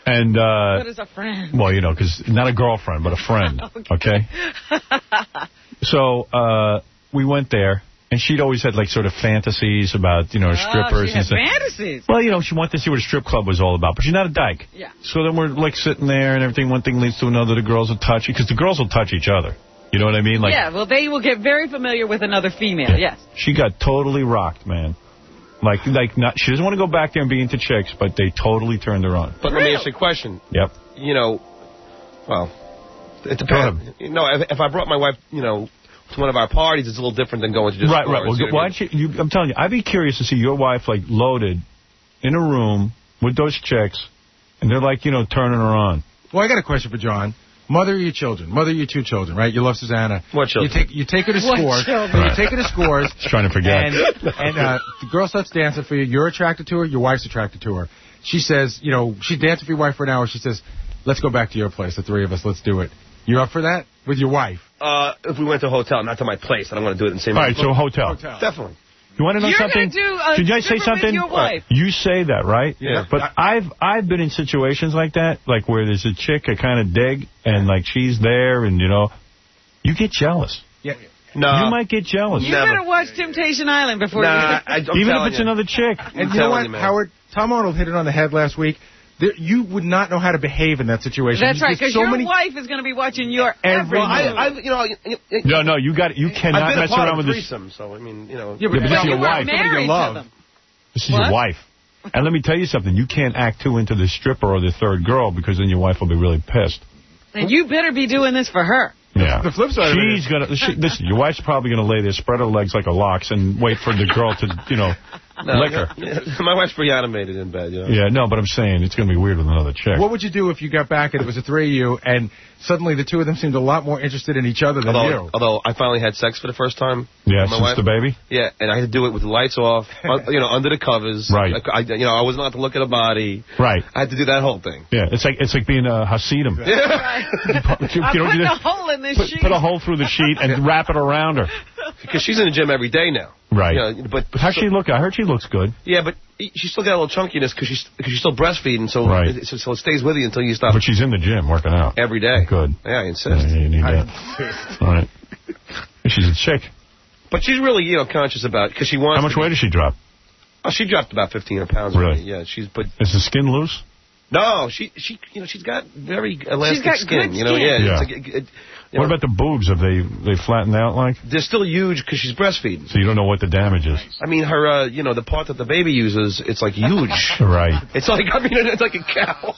And, uh... What is a friend? Well, you know, because not a girlfriend, but a friend. okay? okay? So, uh, we went there, and she'd always had, like, sort of fantasies about, you know, strippers. Oh, she had and stuff. fantasies. Well, you know, she wanted to see what a strip club was all about, but she's not a dyke. Yeah. So then we're, like, sitting there, and everything, one thing leads to another. The girls will touch, because the girls will touch each other. You know what I mean? Like, yeah, well, they will get very familiar with another female, yeah. yes. She got totally rocked, man. Like, like not. She doesn't want to go back there and be into chicks, but they totally turned her on. But really? Let me ask you a question. Yep. You know, well, it depends. You know, if, if I brought my wife, you know, to one of our parties, it's a little different than going to just Right, stores, right. Well, you know why don't you, you, I'm telling you, I'd be curious to see your wife, like, loaded in a room with those chicks, and they're, like, you know, turning her on. Well, I got a question for John. Mother of your children. Mother of your two children, right? You love Susanna. What children? You take, you take her to What scores. children? You take her to scores. She's trying to forget. And, and uh, the girl starts dancing for you. You're attracted to her. Your wife's attracted to her. She says, you know, she's dancing for your wife for an hour. She says, let's go back to your place, the three of us. Let's do it. You up for that? With your wife? Uh, if we went to a hotel, not to my place. I don't want to do it in the same All right, so a hotel. Hotel. Definitely. You want to know You're something? You're going to do a Did I say stripper something? with your wife. You say that, right? Yeah. But I've I've been in situations like that, like where there's a chick I kind of dig, and like she's there, and you know, you get jealous. Yeah. No. You might get jealous. You Never. better watch Temptation Island before Nah, you... I, I'm Even if it's you. another chick. And you know what, you, man. Howard? Tom Arnold hit it on the head last week. There, you would not know how to behave in that situation. That's right, There's because so your many... wife is going to be watching your every Well, I, move. I, you know, you, you, No, no, you got you cannot I've been mess a part around of with a this. threesome, so, I mean, you know. Yeah, but Yeah, but this is you your were wife. married to love. them. This is What? your wife. And let me tell you something. You can't act too into the stripper or the third girl, because then your wife will be really pissed. And you better be doing this for her. Yeah. The flip side of it She's is- gonna. She, listen, your wife's probably gonna lay there, spread her legs like a lox, and wait for the girl to, you know, No, lick her. My wife's pretty animated in bed, you know. Yeah, no, but I'm saying it's gonna be weird with another chick. What would you do if you got back and it was the three of you, and suddenly the two of them seemed a lot more interested in each other than Although, you? although I finally had sex for the first time. Yeah, with my since wife. the baby. Yeah, and I had to do it with the lights off, un, you know, under the covers. Right. I, I, you know, I wasn't allowed to look at her body. Right. I had to do that whole thing. Yeah, it's like it's like being a Hasidim. Right. You I'm know, putting you a just hole in this put, sheet. put a hole through the sheet and wrap it around her. Because she's in the gym every day now. Right. You know, but, but How's she look? I heard she looks good. Yeah, but she still got a little chunkiness because she's, cause she's still breastfeeding, so, Right. it, so, so it stays with you until you stop. But she's in the gym working out. Every day. Good. Yeah, I insist. Yeah, you need I that. insist. All right. She's a chick. But she's really, you know, conscious about because she wants. How much to weight does she drop? Oh, she dropped about fifteen pounds. Really? Already. Yeah, she's but. Is the skin loose? No, she she you know she's got very elastic got skin. good You know, skin. yeah. Yeah. It's like, it, it, you What know, about the boobs? Have they they flattened out like? they're still huge because she's breastfeeding. So you don't know what the damage is. I mean, her, uh, you know, the part that the baby uses, it's like huge. Right. It's like, I mean, it's like a cow.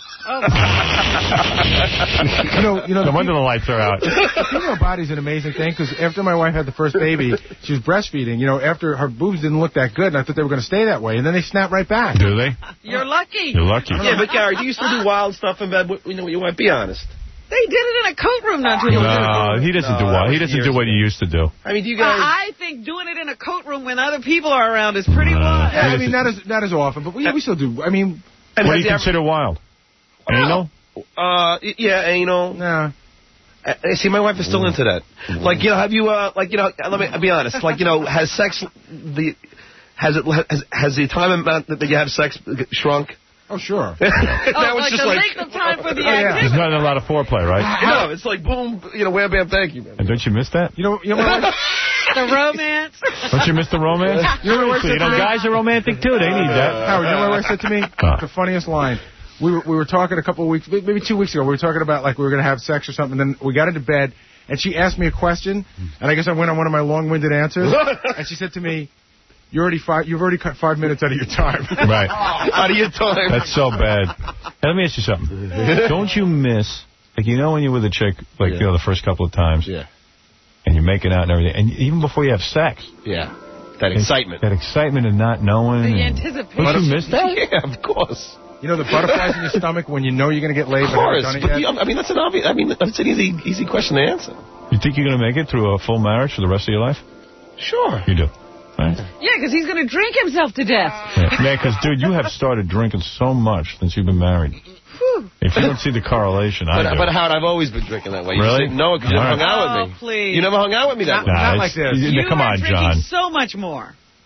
You know, you know, No wonder the lights are out. the female body's an amazing thing, because after my wife had the first baby, she was breastfeeding. You know, after her boobs didn't look that good, and I thought they were going to stay that way, and then they snap right back. Do they? You're lucky. You're lucky. Yeah, but Gary, do you still do wild stuff in bed? You know, you might be honest. They did it in a coat room not too long ago. No, he doesn't No, do that what he was doesn't years do what he used to do. I mean, do you Well, guys? I think doing it in a coat room when other people are around is pretty No. wild. Yeah, I mean, not as not as often, but we, we still do. I mean, And What do has you he ever- consider wild? Anal? Uh, yeah, anal. nah. Uh, see, my wife is still into that. Like, you know, have you, uh, like, you know, let me be honest. Like, you know, has sex, the, has it, has, has the time amount that you have sex shrunk? Oh, sure. Now Oh, it's like just the like, length of time for the Oh, yeah. There's activity. not a lot of foreplay, right? no, it's like boom, you know, wham, bam, thank you, man. And don't you miss that? You know, you know, my wife, The romance. Don't you miss the romance? You know what I You know, said to me? guys are romantic too. They need that. Howard, you know what my wife said to me? Huh. The funniest line. We were we were talking a couple of weeks, maybe two weeks ago. We were talking about like we were going to have sex or something. Then we got into bed, and she asked me a question, and I guess I went on one of my long-winded answers. And she said to me, "You already five. You've already cut five minutes out of your time." Right. Out of your time. That's so bad. And let me ask you something. Don't you miss, like, you know when you're with a chick, like, Yeah. you know, the first couple of times, Yeah. and you're making out and everything, and even before you have sex, Yeah. That excitement. that excitement of not knowing. The and- anticipation. Don't you miss that? Yeah, of course. You know the butterflies in your stomach when you know you're going to get laid, Of but haven't course. done it But, yet? you, I mean, that's an obvious, I mean, that's an easy, easy question to answer. You think you're going to make it through a full marriage for the rest of your life? Sure. You do. Right? Yeah, because he's going to drink himself to death. Yeah, because, dude, you have started drinking so much since you've been married. Whew. If you don't see the correlation, I But, do. but Howard, I've always been drinking that way. You Really? just didn't know it because you All never right. hung out Oh, with me. please. You never hung out with me that Not- way. not it's- like this. you- You come are on, drinking John. so much more.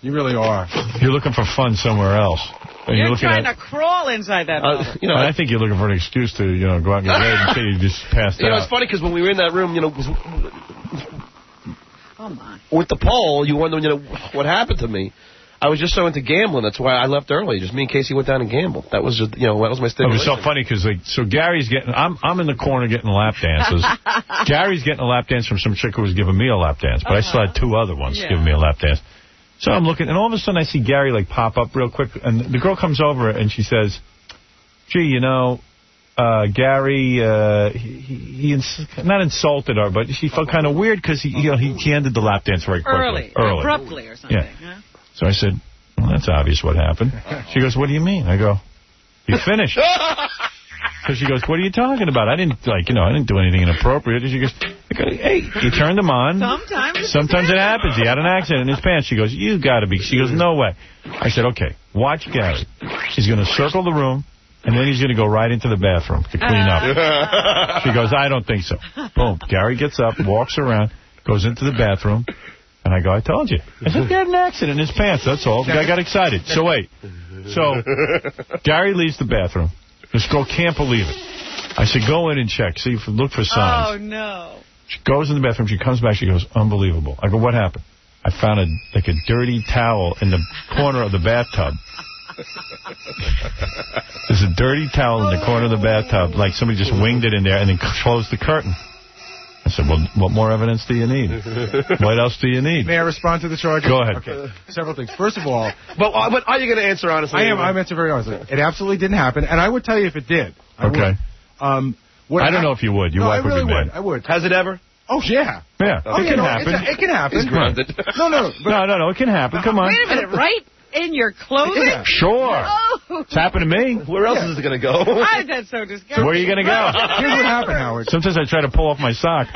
You really are. You're looking for fun somewhere else. And You're, you're looking trying at, to crawl inside that bubble. Uh, you know, I think you're looking for an excuse to, you know, go out and get laid until you just passed You know, out. it's funny because when we were in that room, you know, Come on. with the poll, you wonder, you know, what happened to me. I was just so into gambling. That's why I left early. Just me and Casey went down and gambled. That was just, you know, that was my It stimulation. was so funny because, like, so Gary's getting, I'm I'm in the corner getting lap dances. Gary's getting a lap dance from some chick who was giving me a lap dance, but uh-huh. I still had two other ones yeah. giving me a lap dance. So I'm looking, and all of a sudden I see Gary, like, pop up real quick, and the girl comes over and she says, gee, you know, uh, Gary, uh, he, he, he ins not insulted her, but she felt kind of weird because he, you know, he, he ended the lap dance very quickly. Early, Early. abruptly or something. Yeah. Huh? So I said, well, that's obvious what happened. She goes, what do you mean? I go, you finished. So she goes, what are you talking about? I didn't, like, you know, I didn't do anything inappropriate. And she goes, I go, hey, you turned them on. Sometimes. Sometimes it happens. He had an accident in his pants. She goes, you got to be. She goes, no way. I said, okay, watch Gary. He's going to circle the room, and then he's going to go right into the bathroom to clean up. She goes, I don't think so. Boom. Gary gets up, walks around, goes into the bathroom. And I go, I told you. I said, he had an accident in his pants, that's all. The guy got excited. So wait. So Gary leaves the bathroom. This girl can't believe it. I said, go in and check. See, if look for signs. Oh, no. She goes in the bathroom. She comes back. She goes, unbelievable. I go, what happened? I found a like a dirty towel in the corner of the bathtub. There's a dirty towel in the corner of the bathtub, like somebody just winged it in there and then closed the curtain. I said, well, what more evidence do you need? What else do you need? May I respond to the charge? Go ahead. Okay. Several things. First of all... But, uh, but are you going to answer honestly? I am. I'm answering very honestly. It absolutely didn't happen, and I would tell you if it did. I okay. Would. Um, what I don't know if you would. Your no, wife I really would be mad. would. I would. Has it ever? Oh, yeah. Yeah. Oh, it yeah, can no, happen. A, it can happen. It's grounded. No, no. But, no, no, no. It can happen. Come on. Wait a minute. Right in your clothing? Yeah. Sure. Oh. It's happened to me. Where else Yeah. is it going to go? I, that's so disgusting. So where are you going to go? Here's what happened, Howard. Sometimes I try to pull off my sock.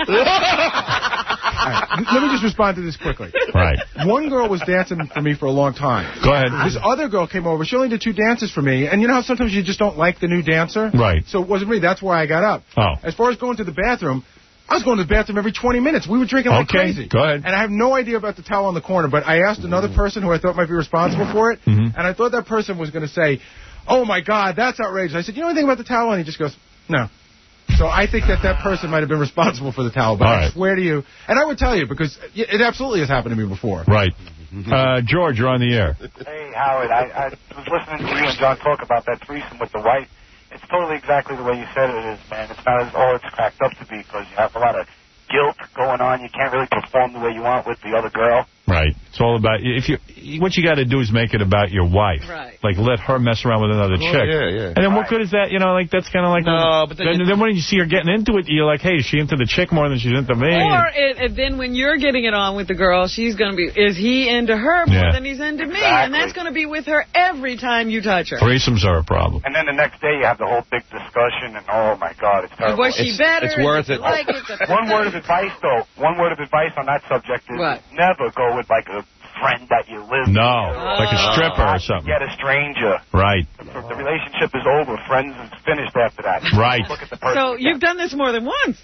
Right. Let me just respond to this quickly. Right. One girl was dancing for me for a long time. Go ahead. This other girl came over. She only did two dances for me. And you know how sometimes you just don't like the new dancer? Right. So it wasn't me. That's why I got up. Oh. As far as going to the bathroom, I was going to the bathroom every twenty minutes. We were drinking like okay. crazy. Go ahead. And I have no idea about the towel on the corner, but I asked another person who I thought might be responsible for it, mm-hmm. and I thought that person was going to say, oh, my God, that's outrageous. I said, you know anything about the towel? And he just goes, no. So I think that that person might have been responsible for the towel, but All I right. swear to you, and I would tell you, because it absolutely has happened to me before. Right. Uh, George, you're on the air. Hey, Howard, I, I was listening to you and John talk about that threesome with the wife. It's totally exactly the way you said it is, man. It's not as all it's cracked up to be, because you have a lot of guilt going on. You can't really perform the way you want with the other girl. Right. It's all about, if you, what you got to do is make it about your wife. Right. Like, let her mess around with another Oh, chick. yeah, yeah. And then what good is that? You know, like, that's kind of like... No, but then... Then, then when you see her getting into it, you're like, hey, is she into the chick more than she's into me? Or it, it, then when you're getting it on with the girl, she's going to be, is he into her more Yeah. than he's into me? Exactly. And that's going to be with her every time you touch her. Threesomes are a problem. And then the next day you have the whole big discussion, and oh, my God, it's terrible. Was she It's- better? it's worth Did it. you Like it? One word of advice, though. One word of advice on that subject is What? never go with, like, a friend that you live No, with. like a stripper or something. Get a stranger. Right. The, the relationship is over. Friends is finished after that. Right. Look at the person. So you've done this more than once.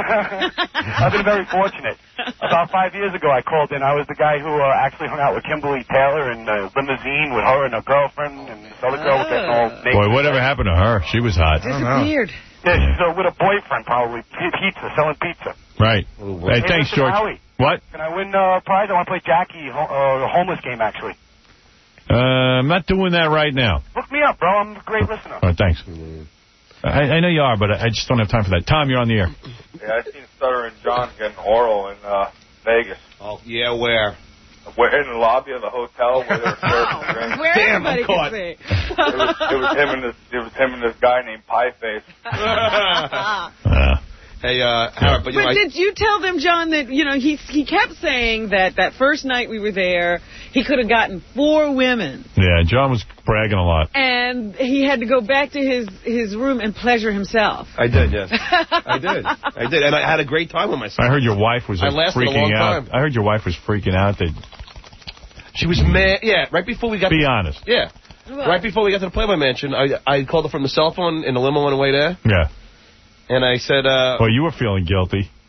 I've been very fortunate. About five years ago, I called in. I was the guy who uh, actually hung out with Kimberly Taylor in a limousine with her and her girlfriend, and this other girl was getting all naked. Boy, whatever happened to her? She was hot. Disappeared. Yeah, she's uh, with a boyfriend, probably. P- Pizza, selling pizza. Right. Hey, thanks, listen, George. Howie, What? can I win uh, a prize? I want to play Jackie, ho- uh, the homeless game, actually. Uh, I'm not doing that right now. Look me up, bro. I'm a great listener. All right, thanks. I, I know you are, but I just don't have time for that. Tom, you're on the air. Yeah, I seen Stutter and John getting oral in uh, Vegas. Oh, yeah, where? We're in the lobby of the hotel where they were serving drinks. Where Damn, everybody I'm caught. can see. It was, it was him and this. It was him and this guy named Pie Face. Uh, Hey, uh, Howard, but you But know, I- did you tell them, John, that, you know, he he kept saying that that first night we were there, he could have gotten four women, yeah, John was bragging a lot. and he had to go back to his, his room and pleasure himself. I did, yes. I did. I did, and I had a great time with myself. I heard your wife was I like, lasted a freaking long out. time. I heard your wife was freaking out. That She was mad. Yeah, right before we got... Be to, honest. Yeah. What? Right before we got to the Playboy Mansion, I I called her from the cell phone in the limo on the way there, Yeah. and I said... Uh, Well, you were feeling guilty.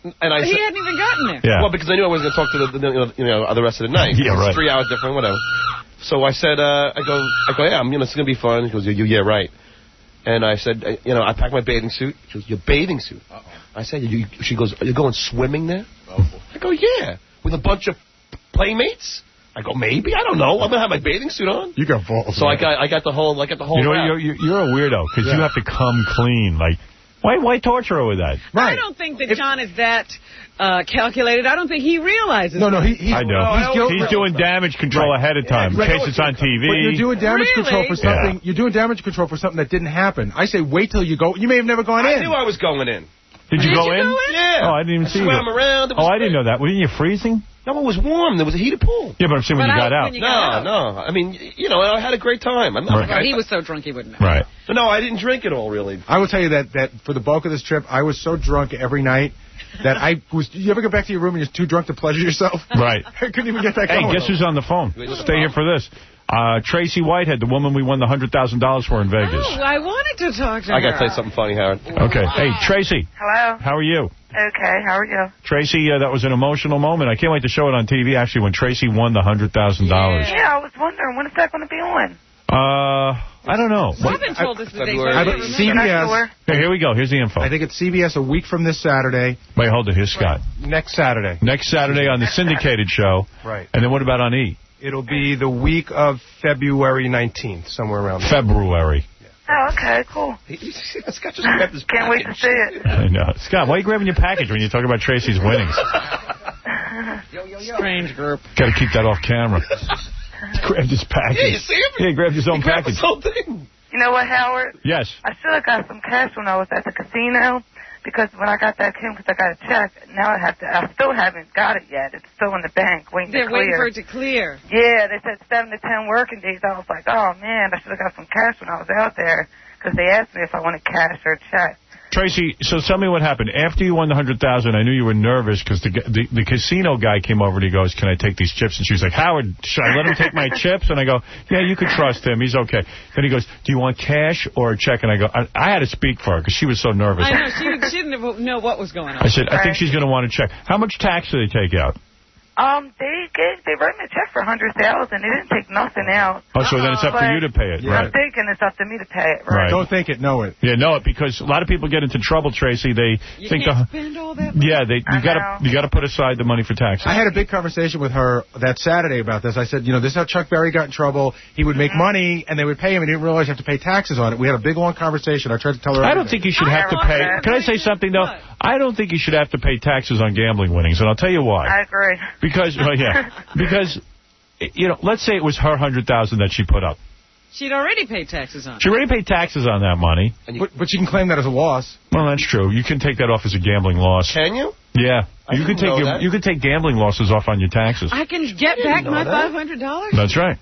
And I he said, hadn't even gotten there. Yeah. Well, because I knew I wasn't going to talk to the, the you know the rest of the night. Yeah, right. It's three hours different, whatever. So I said, uh, I go, I go, yeah, I'm, you know, it's going to be fun. He goes, you, yeah, right. And I said, uh, you know, I packed my bathing suit. She goes, your bathing suit? Uh-oh. I said, you, she goes, are you going swimming there? Oh. I go, yeah, with a bunch of playmates. I go, maybe, I don't know. I'm gonna have my bathing suit on. You got balls. So man. I got, I got the whole, I got the whole. You know, wrap. you're, you're a weirdo because yeah. you have to come clean. Like, why, why torture her with that? Right. I don't think that if, John is that uh, calculated. I don't think he realizes. No, no, he, he's, I know. He's, he's doing damage control right. ahead of time yeah, in case it's on T V. But you're doing damage really? control for something. Yeah. You're doing damage control for something that didn't happen. I say wait till you go. You may have never gone I in. I knew I was going in. Did you, Did go, you in? go in? Yeah. Oh, I didn't even I see you. swam around. Oh, I didn't know that. Were you freezing? No, it was warm. There was a heated pool. Yeah, but I'm saying when but you I, got out. You no, got out. no. I mean, you know, I had a great time. I'm not right. like He was so drunk he wouldn't know. Right. But no, I didn't drink it all, really. I will tell you that, that for the bulk of this trip, I was so drunk every night that I was... You ever go back to your room and you're too drunk to pleasure yourself? Right. I couldn't even get that hey, going. Hey, guess who's on the phone? Stay here for this. Uh, Tracy Whitehead, the woman we won the one hundred thousand dollars for in Vegas. Oh, I wanted to talk to I her. got to tell you something funny, Howard. Okay. Hey, Tracy. Hello. How are you? Okay, how are you? Tracy, uh, that was an emotional moment. I can't wait to show it on T V, actually, when Tracy won the one hundred thousand dollars. Yeah. yeah, I was wondering, when is that going to be on? Uh, I don't know. Robin told us the day. I, I, C B S. Okay, here we go. Here's the info. I think it's C B S a week from this Saturday. Wait, hold it. Here's Scott. Next Saturday. Next Saturday on the syndicated show. Right. And then what about on E? It'll be the week of February nineteenth, somewhere around there. February. Oh, okay, cool. Scott just grabbed his Can't wait to see it. I know. Scott, why are you grabbing your package when you talk about Tracy's winnings? Strange group. Got to keep that off camera. He grabbed his package. Yeah, you see him? Yeah, he grabbed his own he grabbed package. His whole thing. You know what, Howard? Yes. I should have got some cash when I was at the casino, because when I got that came, because I got a check, now I have to, I still haven't got it yet. It's still in the bank waiting They're to clear. waiting for it to clear. Yeah, they said seven to ten working days. I was like, oh, man, I should have got some cash when I was out there, because they asked me if I wanted cash or a check. Tracy, so tell me what happened. After you won the one hundred thousand dollars, I knew you were nervous because the, the the casino guy came over and he goes, can I take these chips? And she was like, Howard, should I let him take my chips? And I go, yeah, you could trust him. He's okay. Then he goes, do you want cash or a check? And I go, I, I had to speak for her because she was so nervous. I know. She, she didn't know what was going on. I said, I think she's going to want a check. How much tax do they take out? Um, they gave, they wrote me a check for a hundred thousand. They didn't take nothing out. Oh, so then it's up but for you to pay it, yeah, right? I'm thinking it's up to me to pay it, Right. right? Don't think it, know it. Yeah, know it, because a lot of people get into trouble, Tracy. They you think can't the spend all that money. yeah, they you got to you got to put aside the money for taxes. I had a big conversation with her that Saturday about this. I said, you know, this is how Chuck Berry got in trouble. He would make Mm-hmm. money, and they would pay him, and he didn't realize you have to pay taxes on it. We had a big, long conversation. I tried to tell her I don't everything. think you should have to pay. Can I say something, though? What? I don't think you should have to pay taxes on gambling winnings, and I'll tell you why. I agree. Because, well, yeah, because, you know, let's say it was her one hundred thousand dollars that she put up. She'd already paid taxes on it. She already paid taxes on that money. But, but you can claim that as a loss. Well, that's true. You can take that off as a gambling loss. Can you? Yeah. I you can didn't take know your, that. you can take gambling losses off on your taxes. I can get back my that. five hundred dollars? That's right.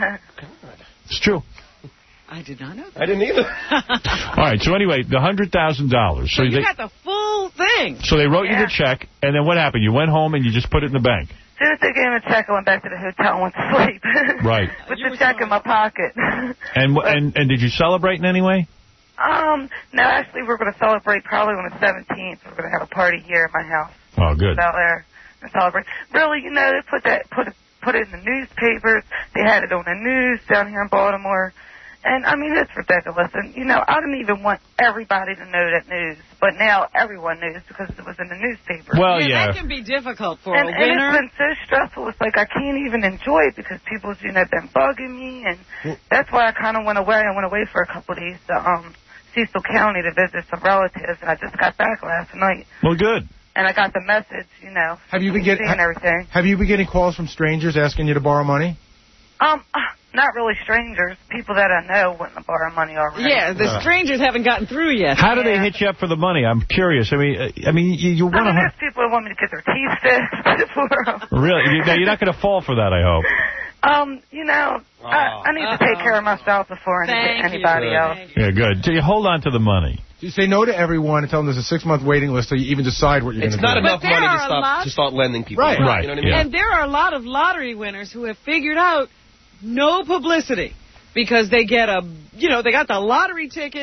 It's true. I did not know that. I didn't either. All right, so anyway, the one hundred thousand dollars. So, So you they, got the full thing. So they wrote Yeah. you the check, and then what happened? You went home and you just put it in the bank. As soon as they gave me a check, I went back to the hotel and went to sleep. Right. With the check in my pocket. And wh- and and did you celebrate in any way? um, no, actually, we're going to celebrate probably on the seventeenth. We're going to have a party here at my house. Oh, good. Out there and celebrate. Really, you know, they put that put it put it in the newspapers. They had it on the news down here in Baltimore. And, I mean, it's ridiculous. And, you know, I didn't even want everybody to know that news. But now everyone knows because it was in the newspaper. Well, yeah, yeah. that can be difficult for and, a and winner. it's been so stressful. It's like I can't even enjoy it because people's, you know, been bugging me. And that's why I kind of went away. I went away for a couple of days to um, Cecil County to visit some relatives. And I just got back last night. Well, good. And I got the message, you know. Have you been getting seeing everything? Have you been getting calls from strangers asking you to borrow money? Um, uh, not really strangers. People that I know wouldn't borrow money already. Yeah, the Uh. strangers haven't gotten through yet. How do Yeah. they hit you up for the money? I'm curious. I mean, uh, I mean, you, you I want mean, to there's people that want me to get their teeth fixed. for really. You, now, you're not going to fall for that, I hope. Um, you know, I, I need to take care of myself before any, Thank anybody you. else. Yeah, good. So you hold on to the money. You say no to everyone and tell them there's a six-month waiting list till you even decide what you're going It's to not do. enough But there money to are a stop lot- to start lending people. Right. money, Right, You know what I mean? yeah. And there are a lot of lottery winners who have figured out no publicity because they get a, you know, they got the lottery ticket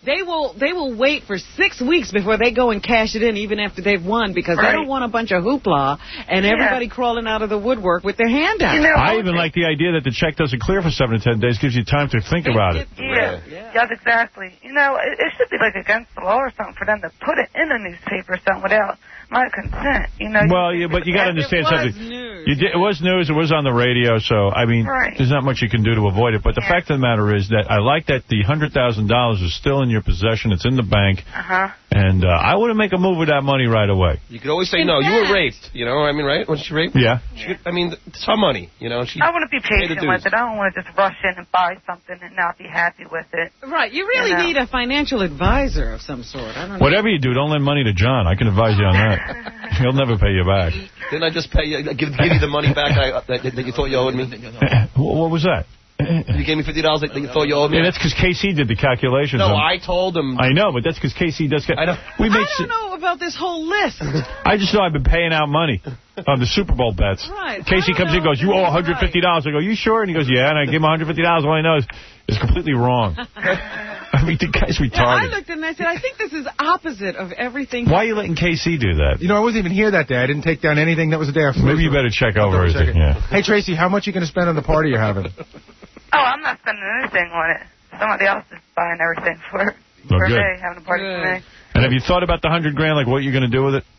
They will they will wait for six weeks before they go and cash it in, even after they've won, because Right. they don't want a bunch of hoopla and Yeah. everybody crawling out of the woodwork with their hand out. You know, I even like the idea that the check doesn't clear for seven to ten days, gives you time to think about it. Yeah, yeah, exactly. You know, it, it should be like against the law or something for them to put it in a newspaper or something without my consent. You know. Well, yeah, but you got to understand something. You did, it was news. It was on the radio. So I mean, Right. there's not much you can do to avoid it. But the fact of the matter is that I like that the hundred thousand dollars is still in your possession. It's in the bank, Uh huh. and uh, I wouldn't make a move with that money right away. You could always say no. You were raped. You know, I mean, right? Wasn't she raped? Yeah. She, I mean, it's her money. You know, she. I want to be paid the patient dues. with it. I don't want to just rush in and buy something and not be happy with it. Right. You really You know. need a financial advisor of some sort. I don't know. Whatever you do, don't lend money to John. I can advise you on that. He'll never pay you back. Didn't I just pay you, give, give you the money back I, that, that you thought you owed me? What was that? You gave me fifty dollars that you thought you owed me? Yeah, that's because K C did the calculations. No, on- I told him. I know, but that's because K C does. Ca- I know. We made. I don't know about this whole list. I just know I've been paying out money on the Super Bowl bets. Right. Casey comes in and goes, you owe one hundred fifty dollars. I go, you sure? And he goes, yeah. And I give him one hundred fifty dollars. All I know is it's completely wrong. I mean, the guy's Yeah, I retarded. looked and I said, I think this is opposite of everything. Why are you letting K C do that? You know, I wasn't even here that day. I didn't take down anything that was there. Maybe you better check I'll over double check everything. it. Yeah. Hey, Tracy, how much are you going to spend on the party you're having? Oh, I'm not spending anything on it. Somebody else is buying everything for, Oh, for good. me, having a party for me. And have you thought about the hundred grand, like what you're going to do with it?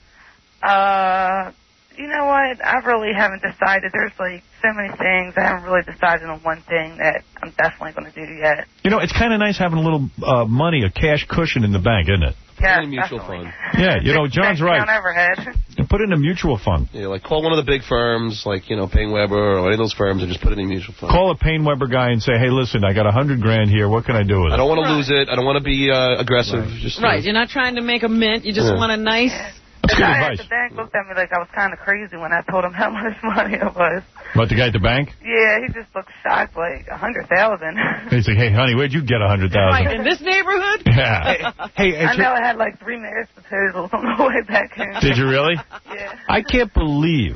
Uh, you know what? I really haven't decided. There's like so many things. I haven't really decided on one thing that I'm definitely going to do yet. You know, it's kind of nice having a little uh, money, a cash cushion in the bank, isn't it? Yeah, Put in a mutual fund. Yeah, you know, John's Bank right. account overhead. And put it in a mutual fund. Yeah, like call one of the big firms, like, you know, Payne Weber or any of those firms, and just put it in a mutual fund. Call a Payne Weber guy and say, hey, listen, I got a hundred grand here. What can I do with it? I don't want to lose it. I don't want to be uh, aggressive. Just uh, Right, you're not trying to make a mint. You just Yeah. want a nice... That's The good guy at advice. the bank looked at me like I was kind of crazy when I told him how much money it was. What, the guy at the bank? Yeah, he just looked shocked, like a hundred thousand. He's like, hey, honey, where'd you get a hundred Right, thousand? in this neighborhood? Yeah. Hey, I know I had like three marriage proposals on the way back in. Did you really? Yeah. I can't believe,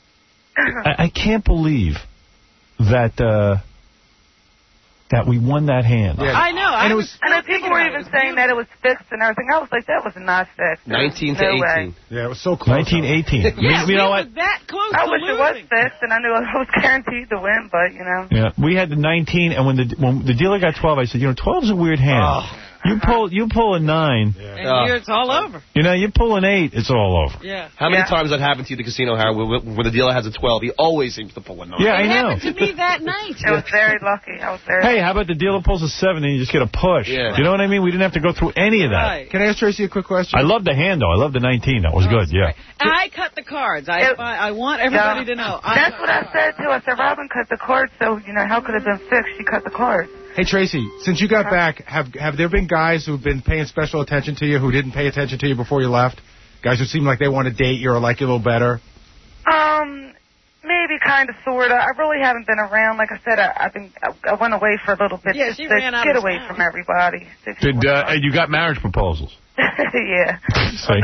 I, I can't believe that, uh, that we won that hand. I know. I And it was, And then people were even saying that it was fixed and everything. I was like, that was not fixed. There was nineteen to no way. eighteen. Yeah, it was so close. nineteen eighteen. yeah, you know we what? were that close I to wish losing. it was fixed, and I knew I was guaranteed to win, but, you know. Yeah, we had the nineteen, and when the when the dealer got twelve, I said, you know, twelve is a weird hand. Oh. You pull you pull a nine, And Uh, here it's all over. you know, you pull an eight, it's all over. Yeah. How many Yeah. times that happened to you at the casino, Howard, where, where the dealer has a twelve? He always seems to pull a nine. Yeah, I It know. happened to me that night. It was very lucky. I was very Hey, how about the dealer pulls a seven and you just get a push? Yeah. You know what I mean? We didn't have to go through any of that. Right. Can I ask Tracy a quick question? I love the hand, though. I love the nineteen. That was good, yeah. And I cut the cards. I It- I want everybody Yeah. to know. I, That's what I said, too. I said, Robin cut the cord, so, you know, how could it have been fixed? She cut the cord. Hey, Tracy, since you got back, have have there been guys who've been paying special attention to you who didn't pay attention to you before you left? Guys who seem like they want to date you or like you a little better? Um, maybe, kind of, sort of. I really haven't been around. Like I said, I, I've been, I, I went away for a little bit Yeah, just she to ran out get of away town. from everybody. Did uh, and you got marriage proposals? Yeah. See?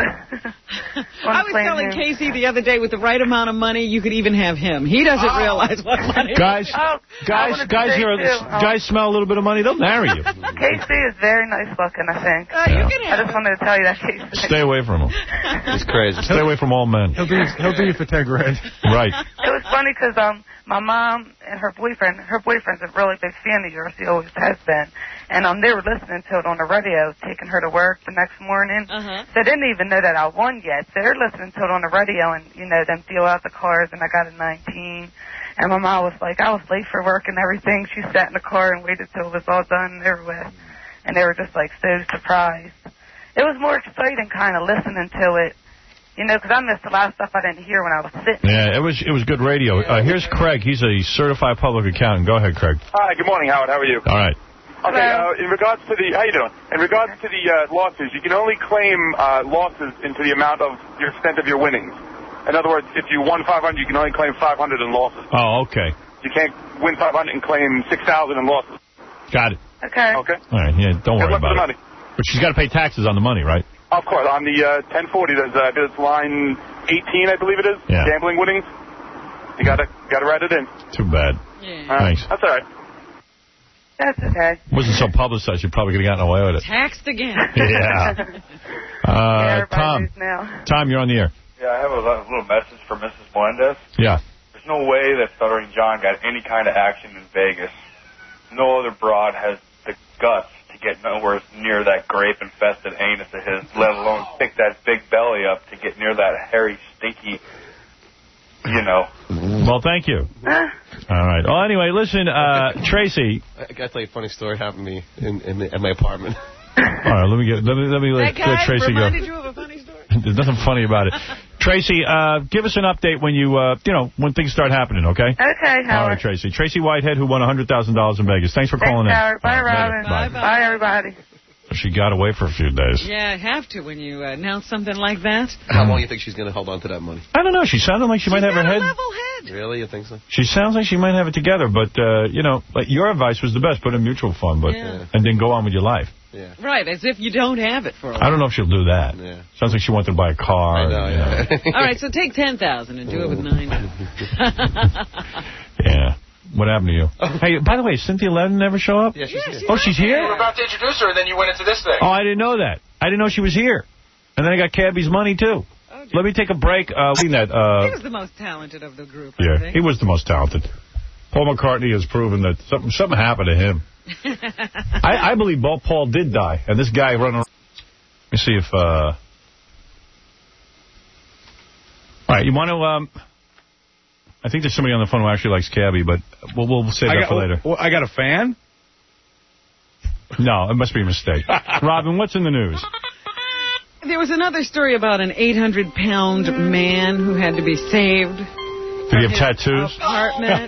I was playing telling him. Casey the other day, with the right amount of money, you could even have him. He doesn't Oh. realize what money. Guys, Oh, I guys, wanted to guys, say, here, too, um, guys smell a little bit of money, they'll marry you. Casey is very nice looking, I think. Uh, you can I have just him. wanted to tell you that, Casey. Stay away from him. It's crazy. Stay away from all men. He'll do you, he'll do you for ten grand. Right. It was funny because um, my mom and her boyfriend, her boyfriend's a really big fan of yours. He always has been. And um, they were listening to it on the radio, taking her to work the next morning. Uh-huh. They didn't even know that I won yet. So they're listening to it on the radio and, you know, them deal out the cars, and I got a nineteen. And my mom was like, I was late for work and everything. She sat in the car and waited till it was all done and everywhere. And they were just, like, so surprised. It was more exciting kind of listening to it, you know, because I missed a lot of stuff I didn't hear when I was sitting. Yeah, it was it was good radio. Uh, here's Craig. He's a certified public accountant. Go ahead, Craig. Hi, good morning, Howard. How are you? All right. Okay, uh, in regards to the, how you doing? In regards to the uh, losses, you can only claim uh, losses into the amount of your extent of your winnings. In other words, if you won five hundred, you can only claim five hundred in losses. Oh, okay. You can't win five hundred and claim six thousand in losses. Got it. Okay. Okay. All right. Yeah, don't Good worry luck with about the it. money. But she's got to pay taxes on the money, right? Of course, on the uh, ten forty, there's uh, there's line eighteen, I believe it is. Yeah. Gambling winnings. You gotta gotta write it in. Too bad. Yeah. Uh, Thanks. That's all right. That's okay. Wasn't so publicized, you probably could have gotten away with it. Taxed again. Yeah. Uh, Yeah, Tom, knows now. Tom, you're on the air. Yeah, I have a li- little message for Missus Melendez. Yeah. There's no way that Stuttering John got any kind of action in Vegas. No other broad has the guts to get nowhere near that grape-infested anus of his, let alone pick that big belly up to get near that hairy, stinky, you know. Well, thank you. All right. Well, anyway, listen, uh, Tracy. I got to tell you a funny story happened to me in, in the, at my apartment. All right, let me get let me let me let, That guy let Tracy reminded go. you of a funny story? There's nothing funny about it. Tracy, uh, give us an update when you uh, you know when things start happening. Okay. Okay, Howard. All right, Tracy. Tracy Whitehead, who won one hundred thousand dollars in Vegas. Thanks for calling Thanks, in. Howard. Bye, All right, Robin. later. Bye, bye, everybody. She got away for a few days. Yeah, I have to when you uh, announce something like that. How long do you think she's going to hold on to that money? I don't know. She sounded like she might have her head. Level head. Really? You think so? She sounds like she might have it together, but, uh, you know, like your advice was the best. Put in a mutual fund, but Yeah. and then go on with your life. Yeah. Right, as if you don't have it for a while. I don't know if she'll do that. Yeah. Sounds like she wanted to buy a car. I know, you know. All right, so take ten thousand and do it with nine. Yeah. What happened to you? Hey, by the way, Cynthia Lennon never show up? Yeah, she's here. Oh, she's here? You were about to introduce her, and then you went into this thing. Oh, I didn't know that. I didn't know she was here. And then I got Cabby's money, too. Oh, Let me take a break. Uh, seen that, uh, he was the most talented of the group, I yeah, think. he was the most talented. Paul McCartney has proven that something something happened to him. I, I believe Paul, Paul did die, and this guy running around. Let me see if... Uh... All right, you want to... Um... I think there's somebody on the phone who actually likes Cabby, but we'll, we'll save I that got, for later. well, I got a fan? No, it must be a mistake. Robin, what's in the news? There was another story about an eight hundred pound man who had to be saved. Did he have tattoos? Apartment.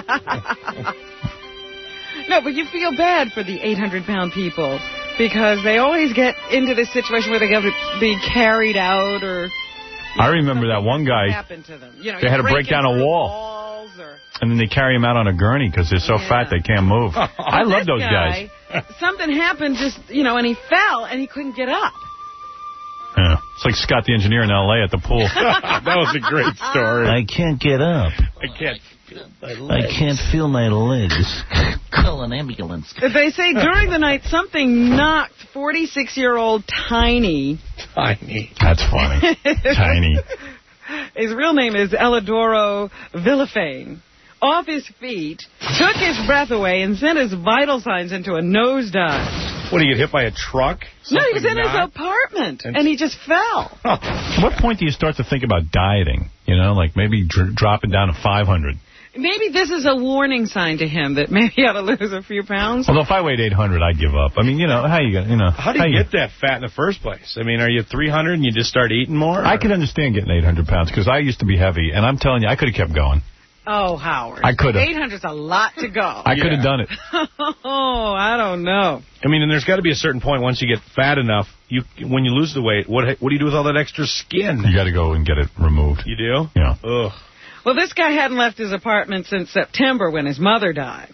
No, but you feel bad for the eight hundred pound people because they always get into this situation where they have to be carried out or... I remember that one guy, happen to them. You know, they had to break down a wall, and then they carry him out on a gurney because they're so fat they can't move. I love those guy, guys. Something happened just, you know, and he fell and he couldn't get up. Yeah. It's like Scott the engineer in L A at the pool. That was a great story. I can't get up. I can't feel my legs. I can't feel my legs. Call an ambulance. They say during the night something knocked forty-six-year-old Tiny. Tiny. That's funny. Tiny. His real name is Elidoro Villafane. Off his feet, took his breath away, and sent his vital signs into a nosedive. What, did he get hit by a truck? No, he was in Something his not? apartment, and he just fell. At what point do you start to think about dieting? You know, like maybe dr dropping down to five hundred. Maybe this is a warning sign to him that maybe he ought to lose a few pounds. Although if I weighed eight hundred, I'd give up. I mean, you know, how you, you know. How do you get that fat in the first place? I mean, are you three hundred and you just start eating more? I can understand getting eight hundred pounds because I used to be heavy, and I'm telling you, I could have kept going. Oh, Howard. I could have. eight hundred's a lot to go. I could have done it. Oh, I don't know. I mean, and there's got to be a certain point once you get fat enough, you when you lose the weight, what what do you do with all that extra skin? You got to go and get it removed. You do? Yeah. Ugh. Well, this guy hadn't left his apartment since September when his mother died.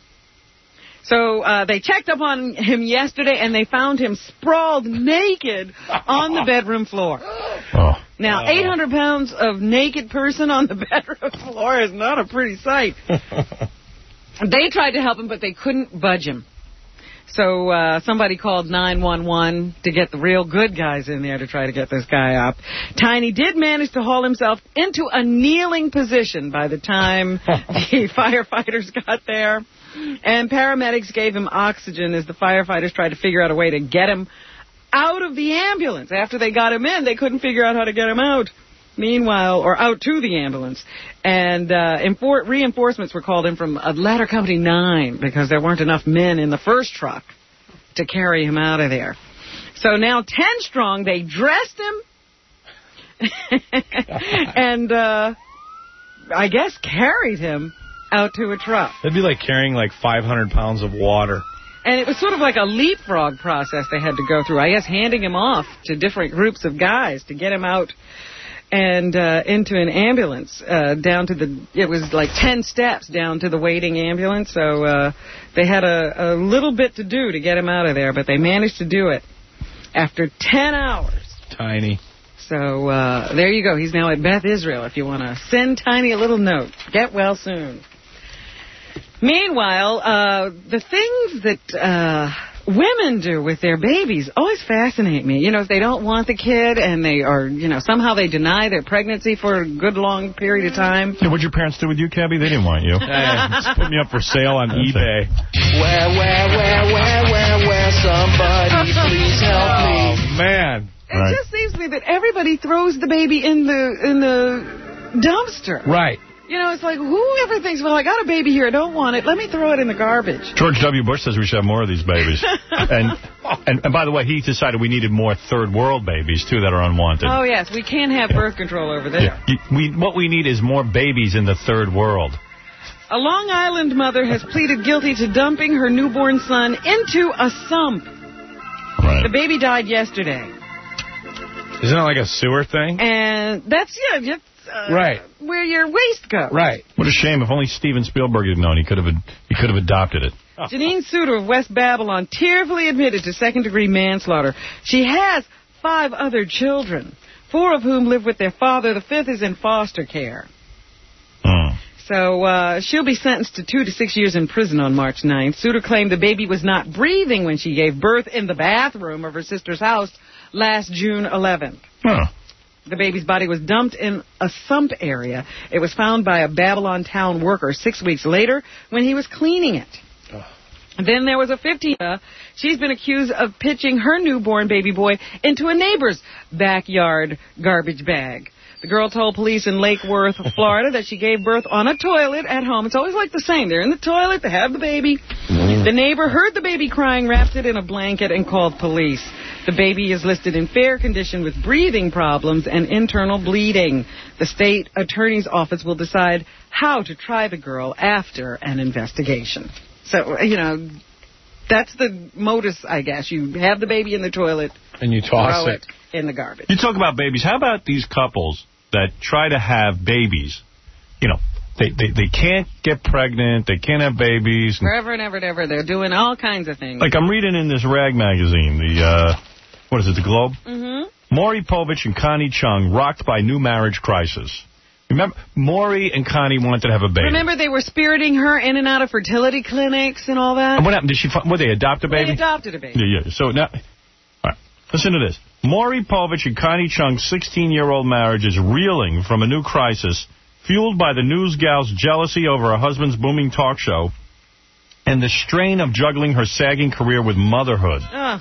So uh, they checked up on him yesterday, and they found him sprawled naked on the bedroom floor. Oh. Now, eight hundred pounds of naked person on the bedroom floor is not a pretty sight. They tried to help him, but they couldn't budge him. So uh, somebody called nine one one to get the real good guys in there to try to get this guy up. Tiny did manage to haul himself into a kneeling position by the time the firefighters got there. And paramedics gave him oxygen as the firefighters tried to figure out a way to get him out of the ambulance. After they got him in, they couldn't figure out how to get him out. Meanwhile, or out to the ambulance. And uh, infor- reinforcements were called in from uh, Ladder Company nine because there weren't enough men in the first truck to carry him out of there. So now ten strong, they dressed him and uh, I guess carried him out to a truck. That'd be like carrying like five hundred pounds of water. And it was sort of like a leapfrog process they had to go through. I guess handing him off to different groups of guys to get him out and uh, into an ambulance uh, down to the, it was like ten steps down to the waiting ambulance. So uh, they had a, a little bit to do to get him out of there, but they managed to do it after ten hours. Tiny. So uh, there you go. He's now at Beth Israel if you want to send Tiny a little note. Get well soon. Meanwhile, uh, the things that uh, women do with their babies always fascinate me. You know, if they don't want the kid and they are, you know, somehow they deny their pregnancy for a good long period of time. Yeah, what'd your parents do with you, Cabby? They didn't want you. Just put me up for sale on eBay. Where, where, where, where, where, where, somebody please help me. Oh, man. It right. just seems to me that everybody throws the baby in the in the dumpster. Right. You know, it's like, whoever thinks, well, I got a baby here, I don't want it, let me throw it in the garbage. George W. Bush says we should have more of these babies. and, and and by the way, he decided we needed more third world babies, too, that are unwanted. Oh, yes, we can't have birth control over there. Yeah. We, what we need is more babies in the third world. A Long Island mother has pleaded guilty to dumping her newborn son into a sump. Right. The baby died yesterday. Isn't it like a sewer thing? And that's, yeah, just... Uh, right. Where your waste goes. Right. What a shame. If only Steven Spielberg had known, he could have he could have adopted it. Oh. Janine Suter of West Babylon tearfully admitted to second-degree manslaughter. She has five other children, four of whom live with their father. The fifth is in foster care. Mm. So uh, she'll be sentenced to two to six years in prison on March ninth. Suter claimed the baby was not breathing when she gave birth in the bathroom of her sister's house last June eleventh. Huh. The baby's body was dumped in a sump area. It was found by a Babylon town worker six weeks later when he was cleaning it. Oh. Then there was a fifteen. She's been accused of pitching her newborn baby boy into a neighbor's backyard garbage bag. The girl told police in Lake Worth, Florida, that she gave birth on a toilet at home. It's always like the same. They're in the toilet, they have the baby. Mm. The neighbor heard the baby crying, wrapped it in a blanket, and called police. The baby is listed in fair condition with breathing problems and internal bleeding. The state attorney's office will decide how to try the girl after an investigation. So, you know, that's the modus, I guess. You have the baby in the toilet. And you toss throw it. it in the garbage. You talk about babies. How about these couples that try to have babies? You know, they, they, they can't get pregnant. They can't have babies. Forever and ever and ever. They're doing all kinds of things. Like I'm reading in this rag magazine, the, uh, what is it, the Globe? Mm-hmm. Maury Povich and Connie Chung rocked by new marriage crisis. Remember, Maury and Connie wanted to have a baby. Remember they were spiriting her in and out of fertility clinics and all that? And what happened? Did she, what, they adopt a baby? They adopted a baby. Yeah, yeah. So now, all right, listen to this. Maury Povich and Connie Chung's sixteen-year-old marriage is reeling from a new crisis, fueled by the news gal's jealousy over her husband's booming talk show and the strain of juggling her sagging career with motherhood. Uh.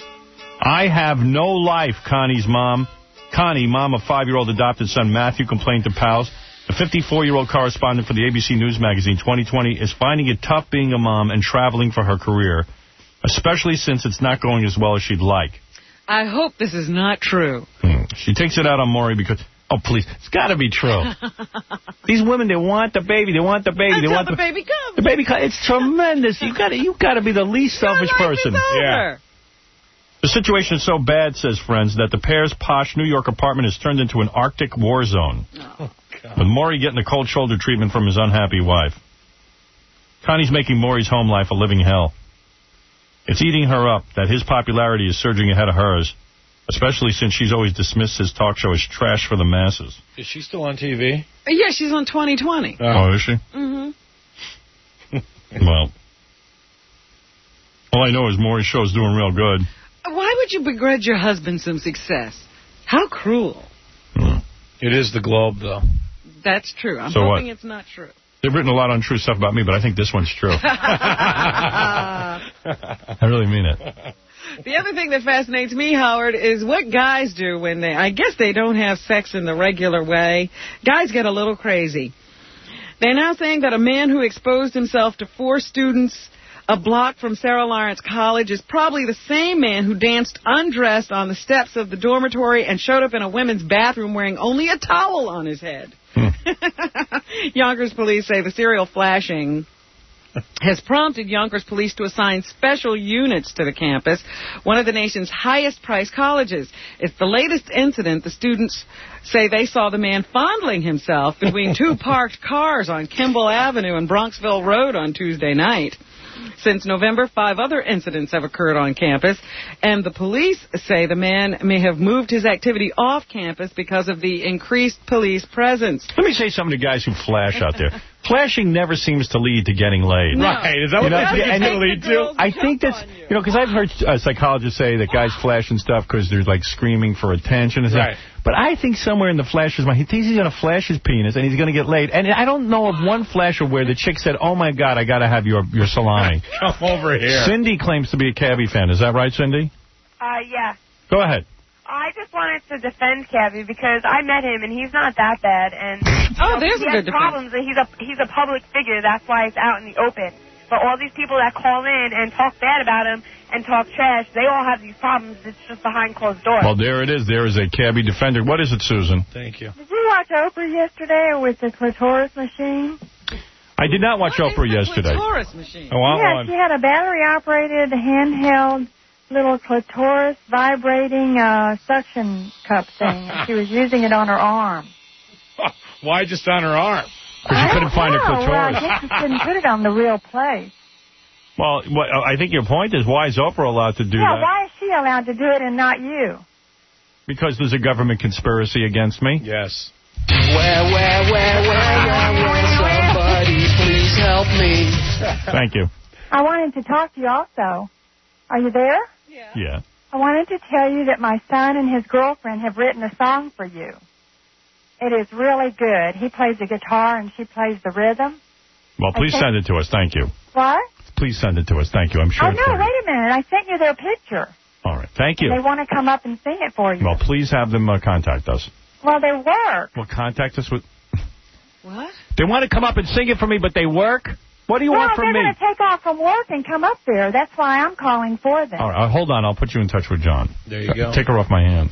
I have no life, Connie's mom. Connie, mom of five-year-old adopted son Matthew, complained to pals. The fifty-four-year-old correspondent for the A B C News magazine twenty twenty is finding it tough being a mom and traveling for her career, especially since it's not going as well as she'd like. I hope this is not true. Hmm. She takes it out on Maury because, oh, please, it's got to be true. These women, they want the baby, they want the baby. Until they want the, the baby comes. The baby comes. It's tremendous. You got you got to be the least selfish person. Yeah. The situation is so bad, says friends, that the pair's posh New York apartment has turned into an Arctic war zone. Oh, God. With Maury getting a cold shoulder treatment from his unhappy wife. Connie's making Maury's home life a living hell. It's eating her up that his popularity is surging ahead of hers, especially since she's always dismissed his talk show as trash for the masses. Is she still on T V? Yeah, she's on twenty twenty. Oh, oh is she? Mm-hmm. Well, all I know is Maury's show's doing real good. Why would you begrudge your husband some success? How cruel. Hmm. It is the Globe, though. That's true. I'm so hoping what? It's not true. They've written a lot of untrue stuff about me, but I think this one's true. I really mean it. The other thing that fascinates me, Howard, is what guys do when they, I guess they don't have sex in the regular way. Guys get a little crazy. They're now saying that a man who exposed himself to four students a block from Sarah Lawrence College is probably the same man who danced undressed on the steps of the dormitory and showed up in a women's bathroom wearing only a towel on his head. Hmm. Yonkers police say the serial flashing has prompted Yonkers police to assign special units to the campus, one of the nation's highest-priced colleges. It's the latest incident. The students say they saw the man fondling himself between two parked cars on Kimball Avenue and Bronxville Road on Tuesday night. Since November, five other incidents have occurred on campus, and the police say the man may have moved his activity off campus because of the increased police presence. Let me say something to guys who flash out there. flashing never seems to lead to getting laid. No. Right. Is that what that's and going to lead to? I think that's, you, you know, because I've heard uh, psychologists say that guys flash and stuff because they're, like, screaming for attention and stuff. Right. But I think somewhere in the flasher's mind, he thinks he's going to flash his penis and he's going to get laid. And I don't know of one flasher where the chick said, oh, my God, I got to have your, your salami. Come over here. Cindy claims to be a cabbie fan. Is that right, Cindy? Uh, yeah. Go ahead. I just wanted to defend Cabby because I met him and he's not that bad. And oh, know, there's he a has good problems. And he's a he's a public figure. That's why it's out in the open. But all these people that call in and talk bad about him and talk trash, they all have these problems. It's just behind closed doors. Well, there it is. There is a cabbie defender. What is it, Susan? Thank you. Did you watch Oprah yesterday with the clitoris machine? I did not watch what Oprah yesterday. Clitoris machine. I want yeah, one. she had a battery-operated, handheld, little clitoris vibrating uh, suction cup thing. She was using it on her arm. Why just on her arm? Because you couldn't find know. a clitoris. Well, I guess she couldn't put it on the real place. Well, what, I think your point is, why is Oprah allowed to do yeah, that? why is she allowed to do it and not you? Because there's a government conspiracy against me? Yes. Where, where, where, where, where, where, somebody please help me. Thank you. I wanted to talk to you also. Are you there? Yeah. Yeah. I wanted to tell you that my son and his girlfriend have written a song for you. It is really good. He plays the guitar and she plays the rhythm. Well, please Okay. send it to us. Thank you. What? Please send it to us. Thank you. I'm sure Oh, it's no, for you. wait a minute. I sent you their picture. All right. Thank you. And they want to come up and sing it for you. Well, please have them uh, contact us. Well, they work. Well, contact us with... What? They want to come up and sing it for me, but they work? What do you well, want from they're me? going to take off from work and come up there. That's why I'm calling for them. All right. Uh, hold on. I'll put you in touch with John. There you go. Take her off my hands.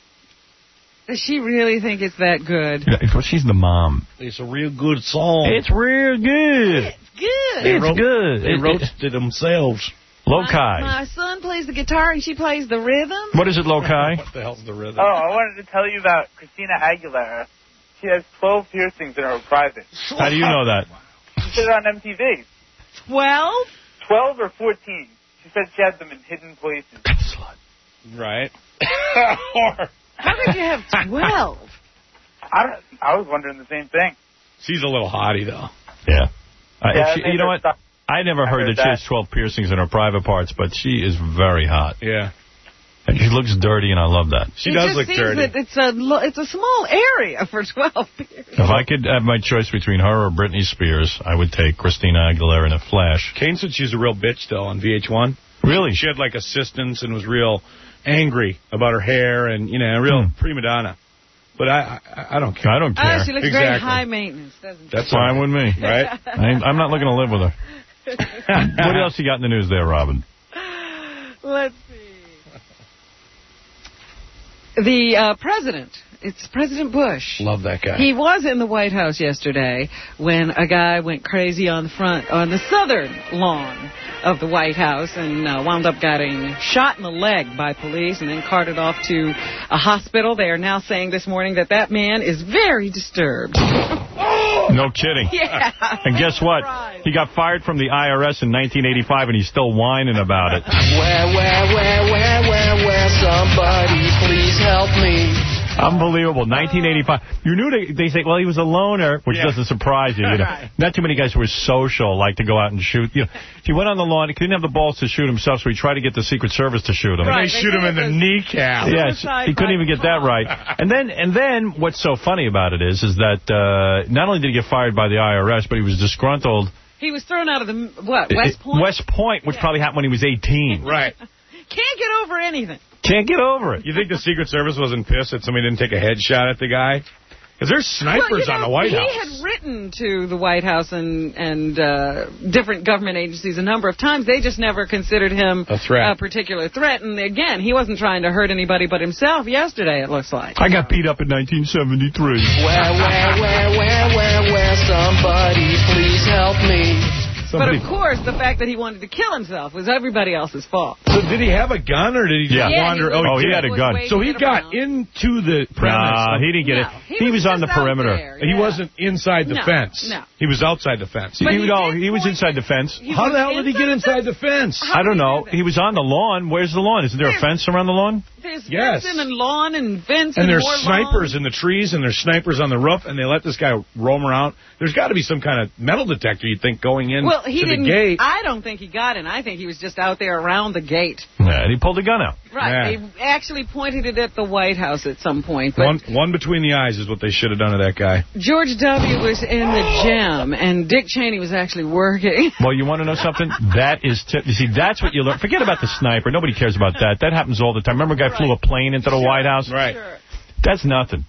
Does she really think it's that good? Yeah, well, she's the mom. It's a real good song. It's real good. Good. They It's wrote, good. They It- wrote it- it themselves. Lokai. My son plays the guitar and she plays the rhythm. What is it, Lokai? What the hell's the rhythm? Oh, I wanted to tell you about Christina Aguilera. She has twelve piercings in her private. How do you know that? She said it on M T V. Twelve? Twelve or fourteen. She said she had them in hidden places. Right. How could you have twelve? I don't. I was wondering the same thing. She's a little hottie, though. Yeah. Uh, Yeah, if she, I you know heard what? I never I heard, heard that, she that. has twelve piercings in her private parts, but she is very hot. Yeah. And she looks dirty, and I love that. She it does just look seems dirty. That it's a lo- it's a small area for twelve periods. If I could have my choice between her or Britney Spears, I would take Christina Aguilera in a flash. Kane said she's a real bitch, though, on V H one. Really? She had, like, assistants and was real angry about her hair and, you know, a real Hmm. prima donna. But I, I I don't care. I don't care. Oh, she looks Exactly. very high maintenance, doesn't she? That's fine with me. Right? I, I'm not looking to live with her. What else you got in the news there, Robin? Let's see. The uh, president, it's President Bush. Love that guy. He was in the White House yesterday when a guy went crazy on the front, on the southern lawn of the White House and uh, wound up getting shot in the leg by police and then carted off to a hospital. They are now saying this morning that that man is very disturbed. No kidding. Yeah. And guess what? He got fired from the I R S in nineteen eighty-five, and he's still whining about it. Where, where, where, where, where, where, somebody please help me. Unbelievable. nineteen eighty-five. You knew they, they say, well, he was a loner, which Yeah. doesn't surprise you. you know. Right. Not too many guys who were social like to go out and shoot. You know, he went on the lawn. He didn't have the balls to shoot himself, so he tried to get the Secret Service to shoot him. Right, they shoot him in the kneecap. Yes, he couldn't even get that right. And then, and then, what's so funny about it is, is that uh, not only did he get fired by the I R S, but he was disgruntled. He was thrown out of the, what, West Point? West Point, which Yeah. probably happened when he was eighteen. Right. Can't get over anything. Can't get over it. You think the Secret Service wasn't pissed that somebody didn't take a headshot at the guy? Because there's snipers well, you know, on the White he House. He had written to the White House and, and uh, different government agencies a number of times. They just never considered him A threat. a particular threat. And again, he wasn't trying to hurt anybody but himself yesterday, it looks like. I got beat up in nineteen seventy-three. Where, where, where, where, where, where, somebody please help me. But, of course, the fact that he wanted to kill himself was everybody else's fault. So did he have a gun, or did he Yeah. just Yeah, wander? he was- oh, he did. had a gun. So he got into the premise. Nah, he didn't get No, it. he He, was was on the just out perimeter. there, He wasn't inside the No, fence. no. He was outside the fence. He, no, he was inside the fence. He How was the hell did he get inside the fence? I don't know. He was on the lawn. Where's the lawn? Isn't there a fence around the lawn? There's Yes. fencing and lawn and fence And and, there's more snipers lawn. in the trees, and there's snipers on the roof, and they let this guy roam around. There's got to be some kind of metal detector, you'd think, going in Well, he to didn't. the gate. I don't think he got in. I think he was just out there around the gate. Yeah, and he pulled a gun out. Right. Yeah. They actually pointed it at the White House at some point. But One, one between the eyes is what they should have done to that guy. George W. was in the gym, and Dick Cheney was actually working. Well, you want to know something? That is, t- you see, that's what you learn. Forget about the sniper. Nobody cares about that. That happens all the time. Remember a guy flew a plane into the White House? Right. That's nothing.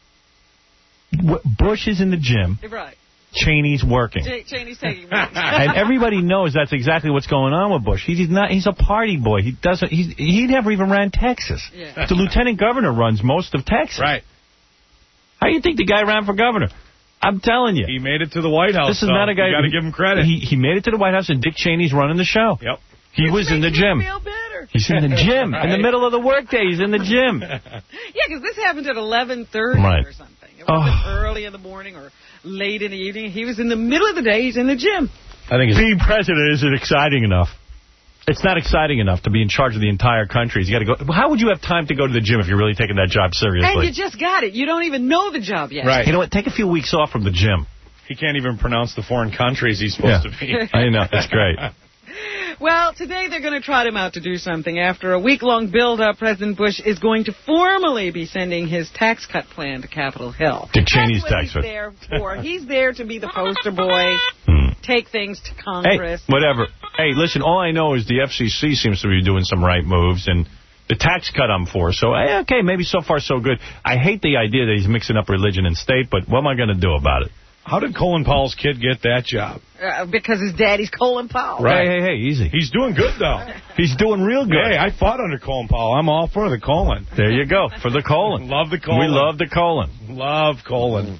W- Bush is in the gym. Right. Cheney's working. Ch- Cheney's taking And everybody knows that's exactly what's going on with Bush. He's not. He's a party boy. He doesn't. He's, he never even ran Texas. Yeah. The lieutenant governor runs most of Texas. Right. How do you think the guy ran for governor? I'm telling you. He made it to the White House. This is so not a guy. You got to give him credit. He, he made it to the White House, and Dick Cheney's running the show. Yep. He was in the gym. Feel better. He's in the gym in the middle of the workday. He's in the gym. Yeah, because this happened at eleven thirty Right. or something. It wasn't Oh. early in the morning or late in the evening. He was in the middle of the day. He's in the gym. I think being president isn't exciting enough. It's not exciting enough to be in charge of the entire country. You got to go. How would you have time to go to the gym if you're really taking that job seriously? And you just got it. You don't even know the job yet. Right. You know what? Take a few weeks off from the gym. He can't even pronounce the foreign countries he's supposed Yeah. to be. I know. That's great. Well, today they're going to trot him out to do something. After a week-long build-up, President Bush is going to formally be sending his tax cut plan to Capitol Hill. Dick Cheney's That's what tax he's cut. there for. He's there to be the poster boy, take things to Hey, Congress. whatever. Hey, listen, all I know is the F C C seems to be doing some right moves, and the tax cut I'm for. So, hey, okay, maybe so far so good. I hate the idea that he's mixing up religion and state, but what am I going to do about it? How did Colin Powell's kid get that job? Uh, because his daddy's Colin Powell. Right. Hey, hey, hey, easy. He's doing good, though. He's doing real good. Hey, I fought under Colin Powell. I'm all for the colon. There you go, for the colon. Love the colon. We love the colon. Love colon.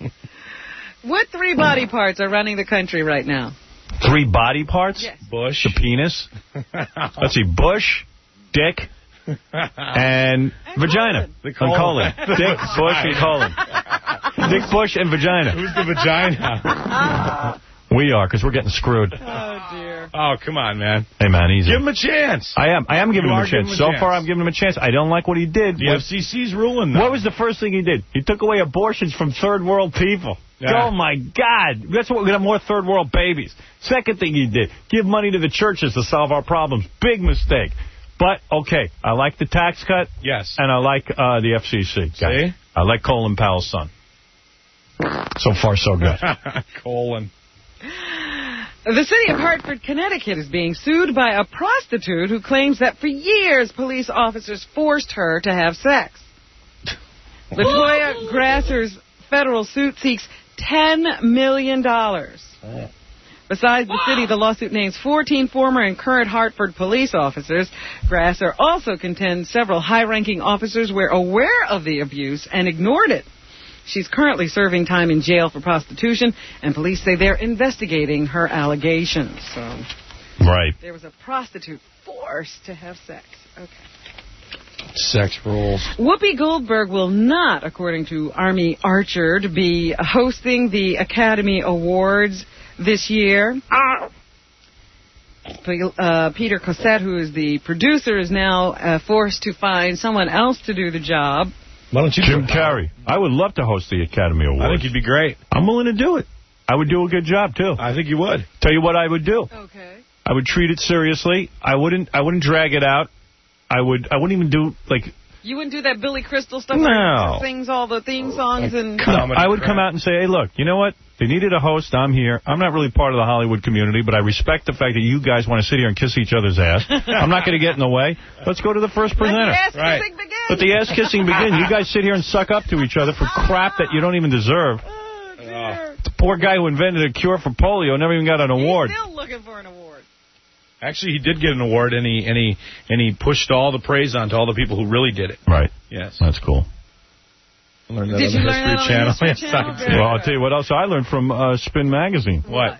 What three body parts are running the country right now? Three body parts? Yes. Bush. The penis. Let's see, Bush, Dick, and, vagina. The And colon. colon. Dick, Bush, and colon. Dick, Bush, and vagina. Who's the vagina? We are, because we're getting screwed. Oh, dear. Oh, come on, man. Hey, man, easy. Give him a chance. I am. I am giving You him are a chance. giving him a So chance. far, I'm giving him a chance. I don't like what he did. The What- F C C's ruling, though. What was the first thing he did? He took away abortions from third world people. Yeah. Oh, my God. That's what we're going to have more third world babies. Second thing he did, give money to the churches to solve our problems. Big mistake. But, okay, I like the tax cut. Yes. And I like uh, the F C C. See? I like Colin Powell's son. So far, so good. colon. The city of Hartford, Connecticut is being sued by a prostitute who claims that for years police officers forced her to have sex. Latoya Grasser's federal suit seeks ten million dollars. Besides the city, the lawsuit names fourteen former and current Hartford police officers. Grasser also contends several high-ranking officers were aware of the abuse and ignored it. She's currently serving time in jail for prostitution, and police say they're investigating her allegations. So Right. there was a prostitute forced to have sex. Okay. Sex rules. Whoopi Goldberg will not, according to Army Archerd, be hosting the Academy Awards this year. Uh, Peter Cossette, who is the producer, is now uh, forced to find someone else to do the job. Why don't you Jim do it? Carrey. I would love to host the Academy Awards. I think you'd be great. I'm willing to do it. I would do a good job, too. I think you would. Tell you what I would do. Okay. I would treat it seriously. I wouldn't I wouldn't drag it out. I would I wouldn't even do, like... You wouldn't do that Billy Crystal stuff No. where he sings all the theme songs and... No, I would come out and say, hey, look, you know what? They needed a host. I'm here. I'm not really part of the Hollywood community, but I respect the fact that you guys want to sit here and kiss each other's ass. I'm not going to get in the way. Let's go to the first presenter. Let the ass Right. kissing begin. Let the ass kissing begin. You guys sit here and suck up to each other for crap that you don't even deserve. The poor guy who invented a cure for polio never even got an award. He's still looking for an award. Actually, he did get an award, and he and he and he pushed all the praise on to all the people who really did it. Right. Yes. That's cool. I learned that Did on you the learn History that on the Channel. History Yes, I Channel? did. Well, I'll tell you what else I learned from uh, Spin Magazine. What?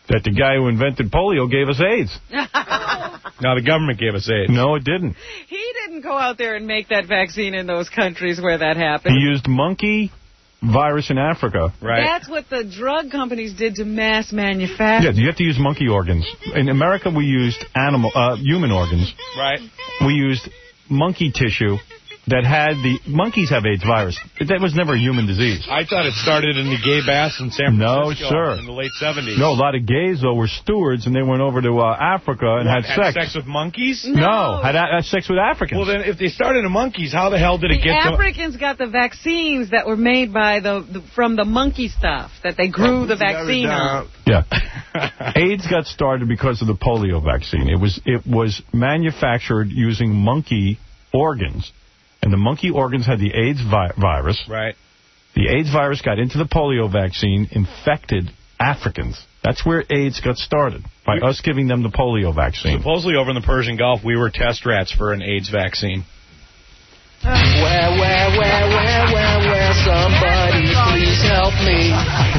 that the guy who invented polio gave us AIDS. No, the government gave us AIDS. No, it didn't. He didn't go out there and make that vaccine in those countries where that happened. He used monkey virus in Africa. Right. That's what the drug companies did to mass manufacture. Yeah, you have to use monkey organs. In America, we used animal, uh, human organs. Right. We used monkey tissue that had the... Monkeys have AIDS virus. That was never a human disease. I thought it started in the gay baths in San Francisco. No, sir. In the late seventies. No, a lot of gays, though, were stewards, and they went over to uh, Africa and What, had, had sex. sex with monkeys? No, no had, had sex with Africans. Well, then, if they started in monkeys, how the hell did it The get to... Africans got the vaccines that were made by the, the from the monkey stuff that they grew the vaccine on. Yeah. AIDS got started because of the polio vaccine. It was it was manufactured using monkey organs. And the monkey organs had the AIDS vi virus. Right. The AIDS virus got into the polio vaccine, infected Africans. That's where AIDS got started, by we, us giving them the polio vaccine. Supposedly over in the Persian Gulf, we were test rats for an AIDS vaccine. Where, where, where, where, where, where, somebody please help me.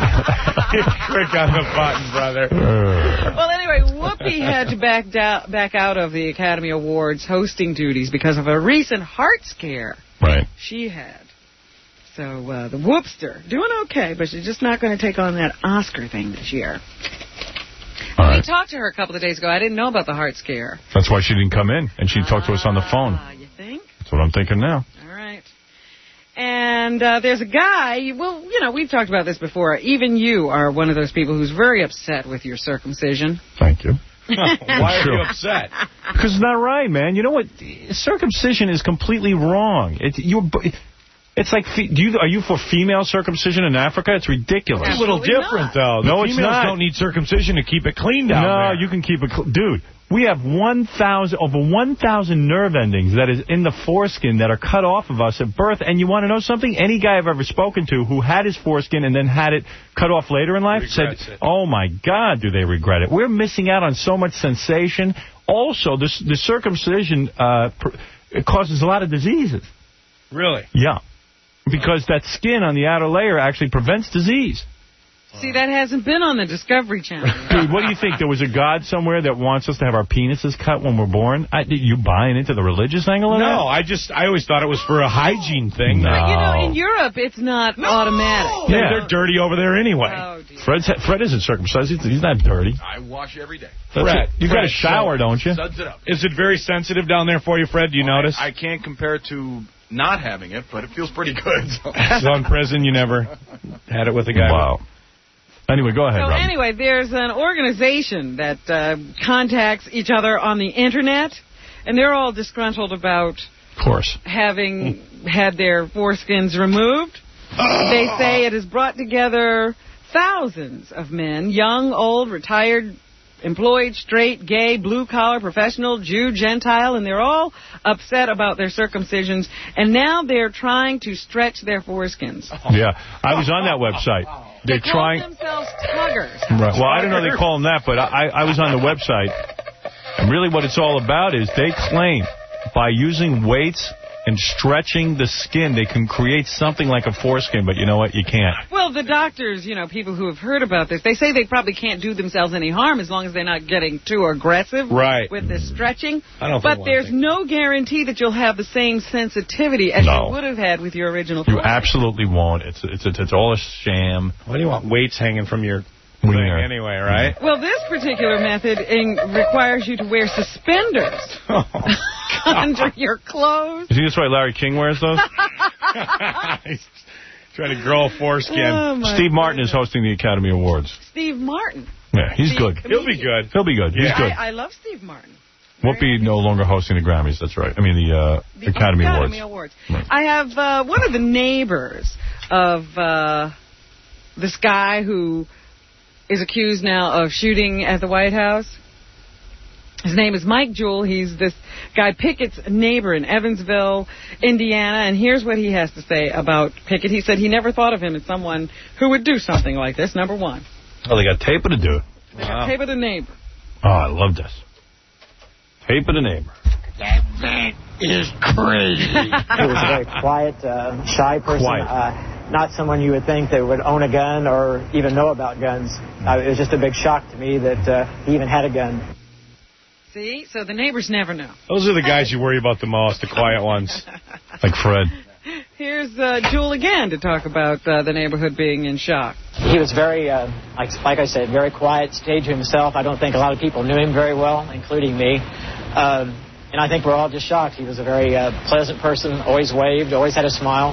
Quick on the button, brother. Well, anyway, Whoopi had to back, down, back out of the Academy Awards hosting duties because of a recent heart scare right. she had. So uh, the Whoopster, doing okay, but she's just not going to take on that Oscar thing this year. All we right. talked to her a couple of days ago. I didn't know about the heart scare. That's why she didn't come in, and she talked to us on the phone. Ah, you think? That's what I'm thinking now. All right. And uh, there's a guy, well, you know, we've talked about this before. Even you are one of those people who's very upset with your circumcision. Thank you. Why are you upset? Because it's not right, man. You know what? Circumcision is completely wrong. It, you're, it's like, do you are you for female circumcision in Africa? It's ridiculous. It's a little different, though. The no, it's females not. don't need circumcision to keep it clean down no, there. No, you can keep it clean. Dude, we have one thousand, over one thousand nerve endings that is in the foreskin that are cut off of us at birth. And you want to know something? Any guy I've ever spoken to who had his foreskin and then had it cut off later in life said, it. oh, my God, do they regret it. We're missing out on so much sensation. Also, this, the circumcision uh, it causes a lot of diseases. Really? Yeah. Because that skin on the outer layer actually prevents disease. See, that hasn't been on the Discovery Channel. Dude, what do you think? There was a God somewhere that wants us to have our penises cut when we're born? I, you buying into the religious angle of no, that? No, I just, I always thought it was for a hygiene thing. No. But, you know, in Europe, it's not no. automatic. Yeah, they're dirty over there anyway. Oh, Fred's, Fred isn't circumcised. He's, he's not dirty. I wash every day. That's Fred, you got a shower, so, don't you? Suds it up. Is it very sensitive down there for you, Fred? Do you well, notice? I, I can't compare it to not having it, but it feels pretty good. So, so in prison, you never had it with a guy? Wow. Anyway, go ahead, So Robin. anyway, there's an organization that uh, contacts each other on the Internet, and they're all disgruntled about of course. having had their foreskins removed. They say it has brought together thousands of men, young, old, retired, employed, straight, gay, blue-collar, professional, Jew, Gentile, and they're all upset about their circumcisions, and now they're trying to stretch their foreskins. Yeah, I was on that website. They're they trying. call themselves tuggers. Right. Well, I don't know they call them that, but I, I was on the website, and really what it's all about is they claim by using weights and stretching the skin, they can create something like a foreskin, but you know what? You can't. Well, the doctors, you know, people who have heard about this, they say they probably can't do themselves any harm as long as they're not getting too aggressive right. with this stretching. I don't but there's thing. no guarantee that you'll have the same sensitivity as no. you would have had with your original You foreskin. absolutely won't. It's, it's, it's, it's all a sham. Why do you want weights hanging from your Wiener. thing anyway, right? Well, this particular method in, requires you to wear suspenders oh, under your clothes. You think that's why Larry King wears those? He's trying to grow a foreskin. Oh, Steve Martin is hosting the Academy Awards. Steve Martin. Yeah, he's the good. comedian. He'll be good. He'll be good. He's Yeah. good. I, I love Steve Martin. Whoopi no longer hosting the Grammys, that's right. I mean, the, uh, The Academy, Academy Awards. Awards. Right. I have uh, one of the neighbors of uh, this guy who is accused now of shooting at the White House. His name is Mike Jewell. He's this guy Pickett's neighbor in Evansville, Indiana. And here's what he has to say about Pickett. He said he never thought of him as someone who would do something like this, number one. Oh, they got tape of the dude. They got tape of the neighbor. Oh, I love this. Tape of the neighbor. That man is crazy. He was a very quiet, uh, shy person. Quiet. Uh, not someone you would think that would own a gun or even know about guns. Uh, it was just a big shock to me that uh, he even had a gun. See? So the neighbors never know. Those are the guys you worry about the most, the quiet ones. Like Fred. Here's uh, Jewel again to talk about uh, the neighborhood being in shock. He was very, uh, like, like I said, very quiet, stayed to himself. I don't think a lot of people knew him very well, including me. Um, and I think we're all just shocked. He was a very uh, pleasant person, always waved, always had a smile.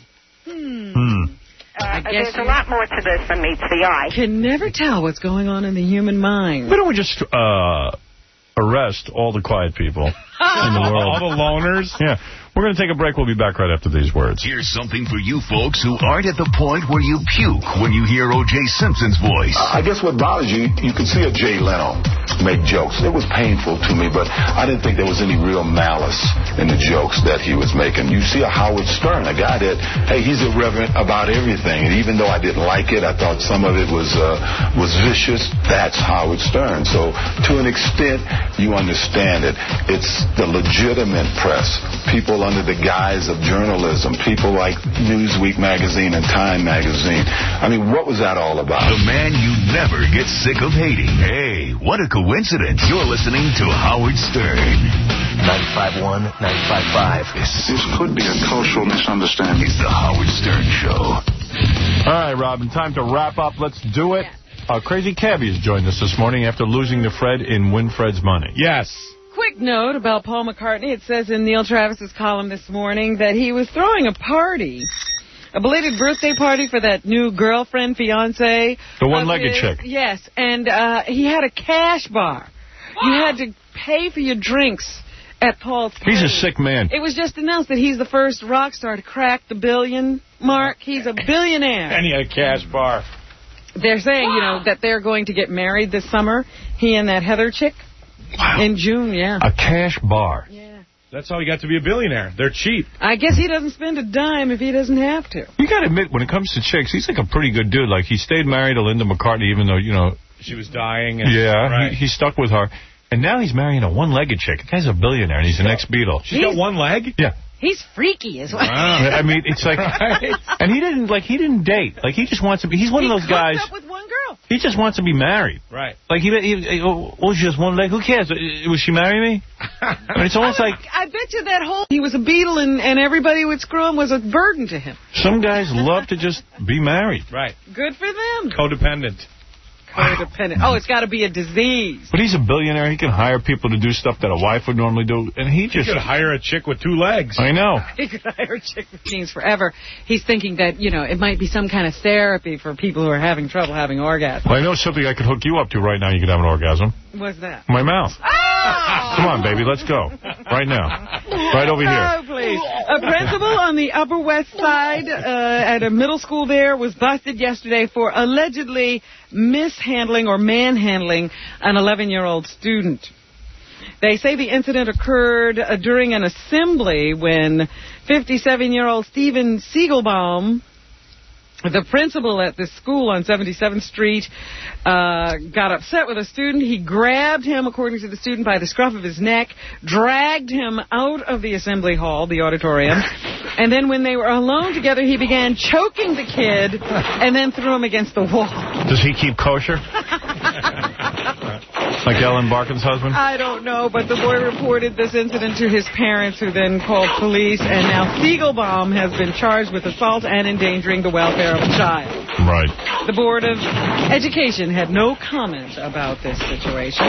Hmm. Hmm. I Uh, guess there's a lot more to this than meets the eye. Can never tell what's going on in the human mind. Why don't we just uh, arrest all the quiet people in the world? All the loners? Yeah. We're going to take a break. We'll be back right after these words. Here's something for you folks who aren't at the point where you puke when you hear O J Simpson's voice. I guess what bothers you, you could see a Jay Leno make jokes. It was painful to me, but I didn't think there was any real malice in the jokes that he was making. You see a Howard Stern, a guy that, hey, he's irreverent about everything. And even though I didn't like it, I thought some of it was uh, was vicious. That's Howard Stern. So to an extent, you understand it. It's the legitimate press. People under the guise of journalism, people like Newsweek magazine and Time magazine. I mean, what was that all about? The man you never get sick of hating. Hey, what a coincidence. You're listening to Howard Stern. ninety-five point one, ninety-five point five. This, this could be a cultural misunderstanding. It's the Howard Stern Show. All right, Robin, time to wrap up. Let's do it. Uh, Crazy Cabbie has joined us this morning after losing to Fred in Win Fred's Money. Yes. Quick note about Paul McCartney. It says in Neil Travis's column this morning that he was throwing a party, a belated birthday party for that new girlfriend, fiance. The one-legged chick. Yes, and uh, he had a cash bar. You had to pay for your drinks at Paul's party. He's a sick man. It was just announced that he's the first rock star to crack the billion mark. He's a billionaire. And he had a cash bar. They're saying, you know, that they're going to get married this summer, he and that Heather chick. Wow. In June, yeah. A cash bar. Yeah. That's how he got to be a billionaire. They're cheap. I guess he doesn't spend a dime if he doesn't have to. You got to admit, when it comes to chicks, he's like a pretty good dude. Like, he stayed married to Linda McCartney, even though, you know... She was dying. And, yeah, right. he, he stuck with her. And now he's marrying a one-legged chick. The guy's a billionaire, and he's an ex-Beatle. She's got one leg? Yeah. He's freaky as well. Wow. I mean, it's like... Right. And he didn't, like, he didn't date. Like, he just wants to be... He's one he of those guys... He up with one girl. He just wants to be married. Right. Like, he... he, he oh, was she just one leg? Who cares? Would she marry me? I mean, it's almost I, like... I bet you that whole... He was a Beatle and, and everybody would screw him was a burden to him. Some guys love to just be married. Right. Good for them. Codependent. Codependent. Oh, it's got to be a disease. But he's a billionaire. He can hire people to do stuff that a wife would normally do. And he just... He could hire a chick with two legs. I know. He could hire a chick with jeans forever. He's thinking that, you know, it might be some kind of therapy for people who are having trouble having orgasms. Well, I know something I could hook you up to right now. You could have an orgasm. What's that? My mouth. Oh! Come on, baby. Let's go. Right now. Right over here. Oh, please. A principal on the Upper West Side uh, at a middle school there was busted yesterday for allegedly mishandling or manhandling an eleven-year-old student. They say the incident occurred uh, during an assembly when fifty-seven-year-old Steven Siegelbaum, the principal at this school on seventy-seventh Street, uh, got upset with a student. He grabbed him, according to the student, by the scruff of his neck, dragged him out of the assembly hall, the auditorium, and then when they were alone together, he began choking the kid and then threw him against the wall. Does he keep kosher? Like Ellen Barkin's husband? I don't know, but the boy reported this incident to his parents, who then called police, and now Siegelbaum has been charged with assault and endangering the welfare of a child. Right. The Board of Education had no comment about this situation.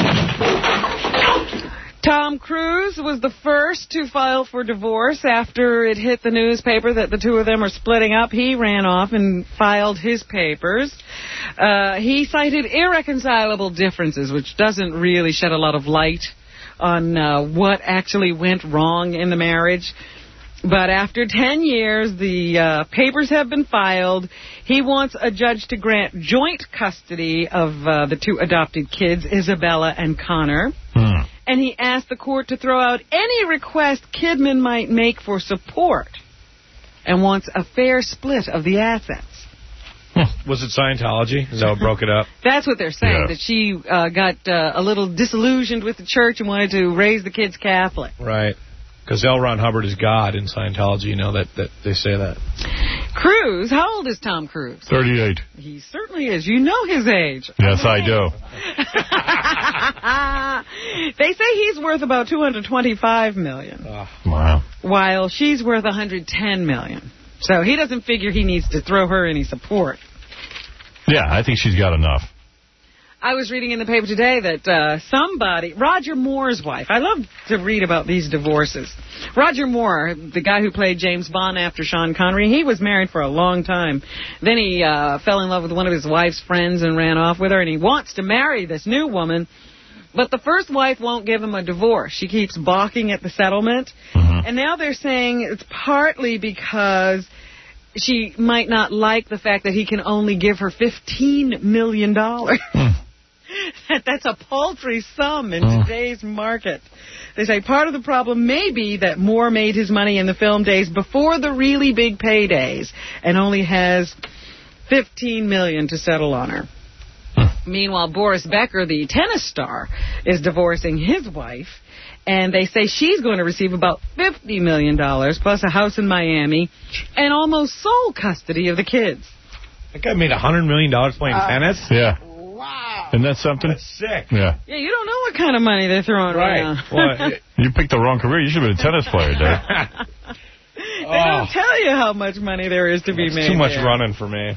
Tom Cruise was the first to file for divorce after it hit the newspaper that the two of them are splitting up. He ran off and filed his papers. Uh, he cited irreconcilable differences, which doesn't really shed a lot of light on uh, what actually went wrong in the marriage. But after ten years, the uh, papers have been filed. He wants a judge to grant joint custody of uh, the two adopted kids, Isabella and Connor. Hmm. And he asked the court to throw out any request Kidman might make for support and wants a fair split of the assets. Was it Scientology? Is that what broke it up? That's what they're saying, Yeah. that she uh, got uh, a little disillusioned with the church and wanted to raise the kids Catholic. Right. Because L. Ron Hubbard is God in Scientology, you know, that, that they say that. Cruise? How old is Tom Cruise? thirty-eight. He certainly is. You know his age. Yes, I do. They say he's worth about two hundred twenty-five million dollars. Oh. Wow. While she's worth one hundred ten million dollars. So he doesn't figure he needs to throw her any support. Yeah, I think she's got enough. I was reading in the paper today that uh, somebody, Roger Moore's wife, I love to read about these divorces. Roger Moore, the guy who played James Bond after Sean Connery, he was married for a long time. Then he uh, fell in love with one of his wife's friends and ran off with her, and he wants to marry this new woman. But the first wife won't give him a divorce. She keeps balking at the settlement. Mm-hmm. And now they're saying it's partly because she might not like the fact that he can only give her fifteen million dollars. Mm. That's a paltry sum in mm. today's market. They say part of the problem may be that Moore made his money in the film days before the really big paydays and only has fifteen million dollars to settle on her. Meanwhile, Boris Becker, the tennis star, is divorcing his wife, and they say she's going to receive about fifty million dollars, plus a house in Miami, and almost sole custody of the kids. That guy made one hundred million dollars playing uh, tennis? Yeah. Wow. Isn't that something? That's sick. Yeah. Yeah, you don't know what kind of money they're throwing right. around. Well, you picked the wrong career. You should have been a tennis player, Dave. They oh. don't tell you how much money there is to be That's made. Too much there. running for me.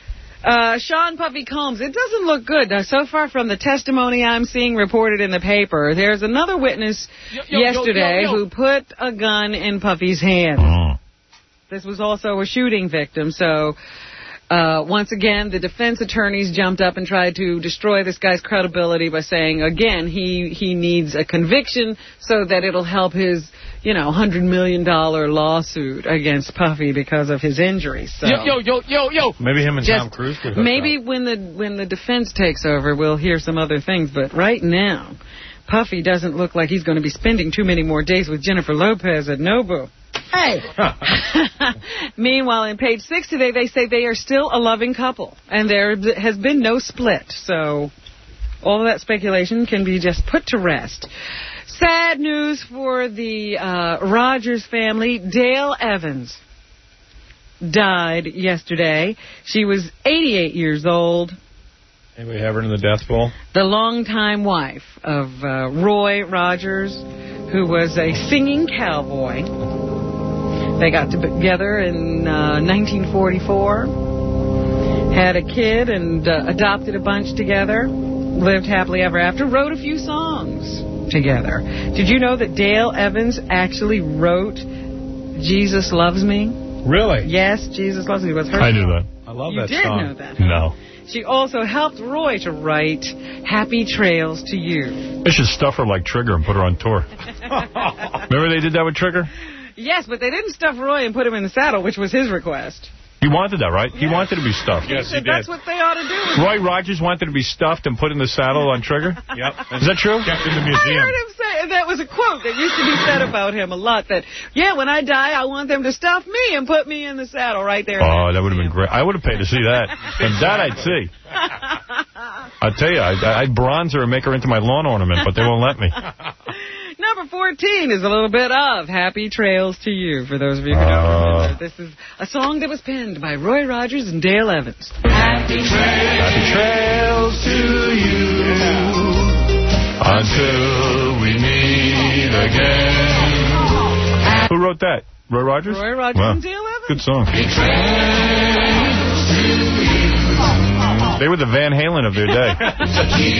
Uh, Sean Puffy Combs, it doesn't look good. Now, so far from the testimony I'm seeing reported in the paper, there's another witness yo, yo, yesterday yo, yo, yo. who put a gun in Puffy's hand. Oh. This was also a shooting victim, so uh, once again, the defense attorneys jumped up and tried to destroy this guy's credibility by saying, again, he, he needs a conviction so that it'll help his, you know, one hundred million dollars lawsuit against Puffy because of his injuries. So yo, yo, yo, yo, yo. Maybe him and Just, Tom Cruise could hook Maybe up. when the when the defense takes over, we'll hear some other things. But right now, Puffy doesn't look like he's going to be spending too many more days with Jennifer Lopez at Nobu. Hey. Meanwhile, in page six today, they say they are still a loving couple, and there has been no split. So all of that speculation can be just put to rest. Sad news for the uh, Rogers family. Dale Evans died yesterday. She was eighty-eight years old. Anybody have her in the death bowl? The longtime wife of uh, Roy Rogers, who was a singing cowboy. They got together in uh, nineteen forty-four, had a kid and uh, adopted a bunch together, lived happily ever after, wrote a few songs together. Did you know that Dale Evans actually wrote Jesus Loves Me? Really? Yes, Jesus Loves Me was her I song. knew that. I love you that did song. know that. Huh? No. She also helped Roy to write Happy Trails to You. They should stuff her like Trigger and put her on tour. Remember they did that with Trigger? Yes, but they didn't stuff Roy and put him in the saddle, which was his request. He wanted that, right? Yeah. He wanted to be stuffed. Yes, he did. That's what they ought to do. Roy Rogers wanted to be stuffed and put in the saddle on Trigger? Yep. Is that true? Kept in the museum. I heard him say, and that was a quote that used to be said about him a lot, that, yeah, when I die, I want them to stuff me and put me in the saddle right there. Oh, that would have been great. I would have paid to see that. And that I'd see. I tell you, I'd, I'd bronze her and make her into my lawn ornament, but they won't let me. Number fourteen is a little bit of Happy Trails to You, for those of you who don't Uh, remember. This is a song that was penned by Roy Rogers and Dale Evans. Happy trails, happy trails to you, until we meet again. Who wrote that? Roy Rogers? Roy Rogers Wow. and Dale Evans. Good song. happy trails to you. They were the Van Halen of their day. Keep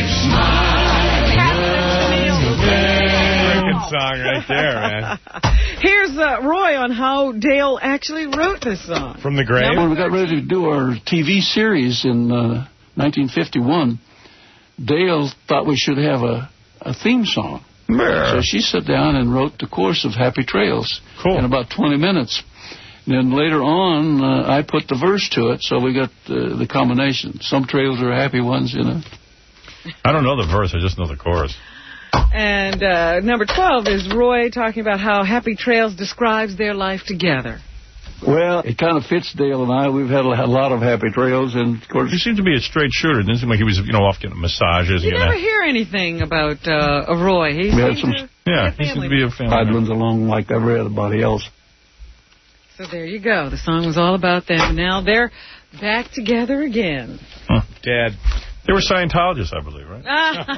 smiling. Good song right there, man. Here's uh, Roy on how Dale actually wrote this song. From the grave? When we got ready to do our T V series in uh, nineteen fifty-one, Dale thought we should have a, a theme song. So she sat down and wrote the chorus of Happy Trails cool. in about twenty minutes. And then later on, uh, I put the verse to it, so we got uh, the combination. Some trails are happy ones, you know. I don't know the verse, I just know the chorus. And uh, number twelve is Roy talking about how Happy Trails describes their life together. Well, it kind of fits Dale and I. We've had a lot of happy trails, and of course... He seemed to be a straight shooter. It didn't seem like he was, you know, off getting massages. You and never that. hear anything about uh, Roy. He we had some to yeah, he seemed to be a family. Idlins along like everybody else. So there you go. The song was all about them. Now they're back together again. Huh. Dad. They were Scientologists, I believe, right?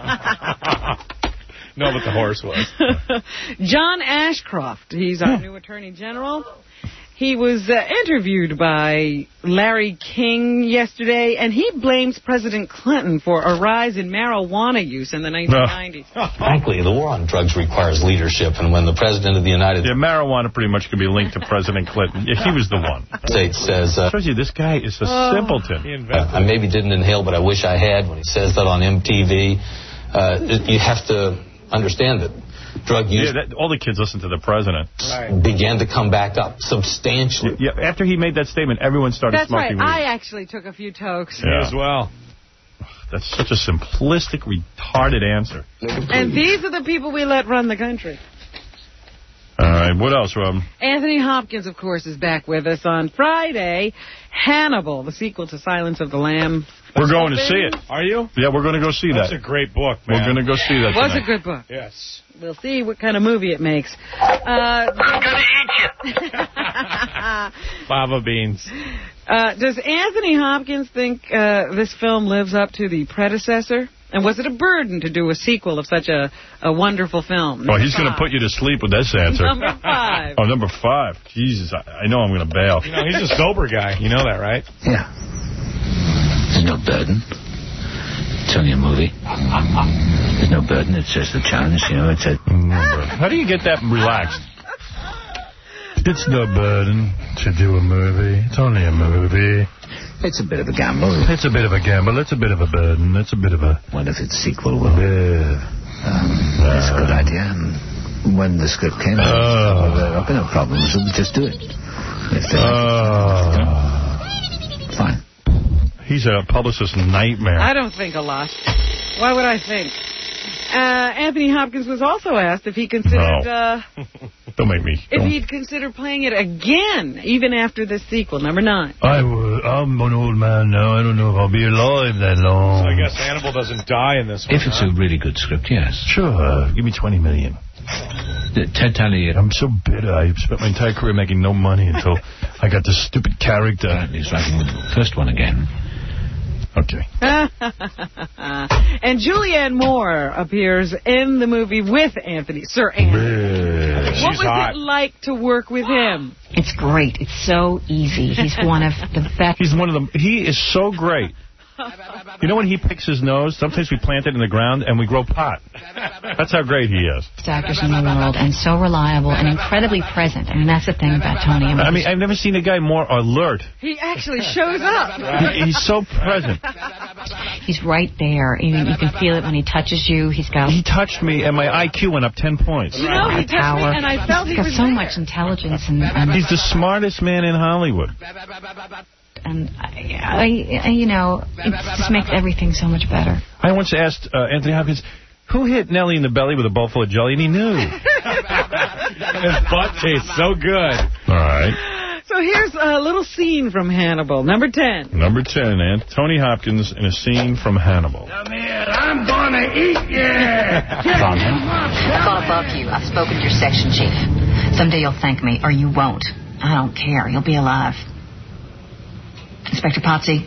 No, but the horse was. John Ashcroft. He's our new Attorney General. He was uh, interviewed by Larry King yesterday, and he blames President Clinton for a rise in marijuana use in the nineteen nineties. Frankly, the war on drugs requires leadership, and when the President of the United Yeah, marijuana pretty much can be linked to President Clinton. Yeah, he was the one. States says... Uh, shows you this guy is a oh, simpleton. I, I maybe didn't inhale, but I wish I had. When he says that on M T V, uh, you have to understand that drug use... Yeah, that, all the kids listen to the president. Right. Began to come back up substantially. Yeah, after he made that statement, everyone started That's smoking right. weed. I actually took a few tokes. Yeah. Me as well. That's such a simplistic, retarded answer. And these are the people we let run the country. All right, what else, Rob? Anthony Hopkins, of course, is back with us on Friday. Hannibal, the sequel to Silence of the Lambs. We're going to see it. Are you? Yeah, we're going to go see That's that. a great book, man. We're going to go see that It was tonight. a good book. Yes. We'll see what kind of movie it makes. Uh, I'm going to eat you. Fava beans. Uh, does Anthony Hopkins think uh, this film lives up to the predecessor? And was it a burden to do a sequel of such a, a wonderful film? Oh, he's going to put you to sleep with this answer. Number five. Oh, number five. Jesus, I, I know I'm going to bail. You know, he's a sober guy. You know that, right? Yeah. There's no burden. It's only a movie. There's no burden. It's just a challenge, you know. It's a... How do you get that relaxed? It's no burden to do a movie. It's only a movie. It's a bit of a gamble. It's a bit of a gamble. It's a bit of a burden. It's a bit of a... What if its sequel will... Yeah. Um, that's a good idea. And when the script came out, Oh. there have been no problems. So we just do it. If they Oh. Fine. He's a publicist's nightmare. I don't think a lot. Why would I think? Uh, Anthony Hopkins was also asked if he considered... No. Uh, Don't make me. if Don't. he'd consider playing it again, even after this sequel, number nine. I would. I'm an old man now. I don't know if I'll be alive that long. So I guess Hannibal doesn't die in this one. If it's huh? a really good script, yes. Sure. Give me twenty million. The Ted Tally... I'm so bitter. I spent my entire career making no money until I got this stupid character. He's writing the first one again. Okay. And Julianne Moore appears in the movie with Anthony, Sir Anthony. What was hot. it like to work with him? It's great. It's so easy. He's one of the best. He's one of them. He is so great. You know when he picks his nose? Sometimes we plant it in the ground and we grow pot. That's how great he is. Actors in the world, and so reliable and incredibly present. I mean, that's the thing about Tony. I mean, I mean, I've never seen a guy more alert. He actually shows up. He, he's so present. he's right there. You, you can feel it when he touches you. He's got... He touched me and my I Q went up ten points. You know, he touched me and I felt he's he got was so there. much intelligence and... and He's the smartest man in Hollywood. And, I, I, you know, it just makes everything so much better. I once asked uh, Anthony Hopkins, who hit Nellie in the belly with a bowl full of jelly? And he knew. His butt tastes so good. All right. So here's a little scene from Hannibal. Number ten. Number ten, and Tony Hopkins in a scene from Hannibble. Come here, I'm gonna eat you! I've gone above you. I've spoken to your section chief. Someday you'll thank me, or you won't. I don't care. You'll be alive. Inspector Potsy.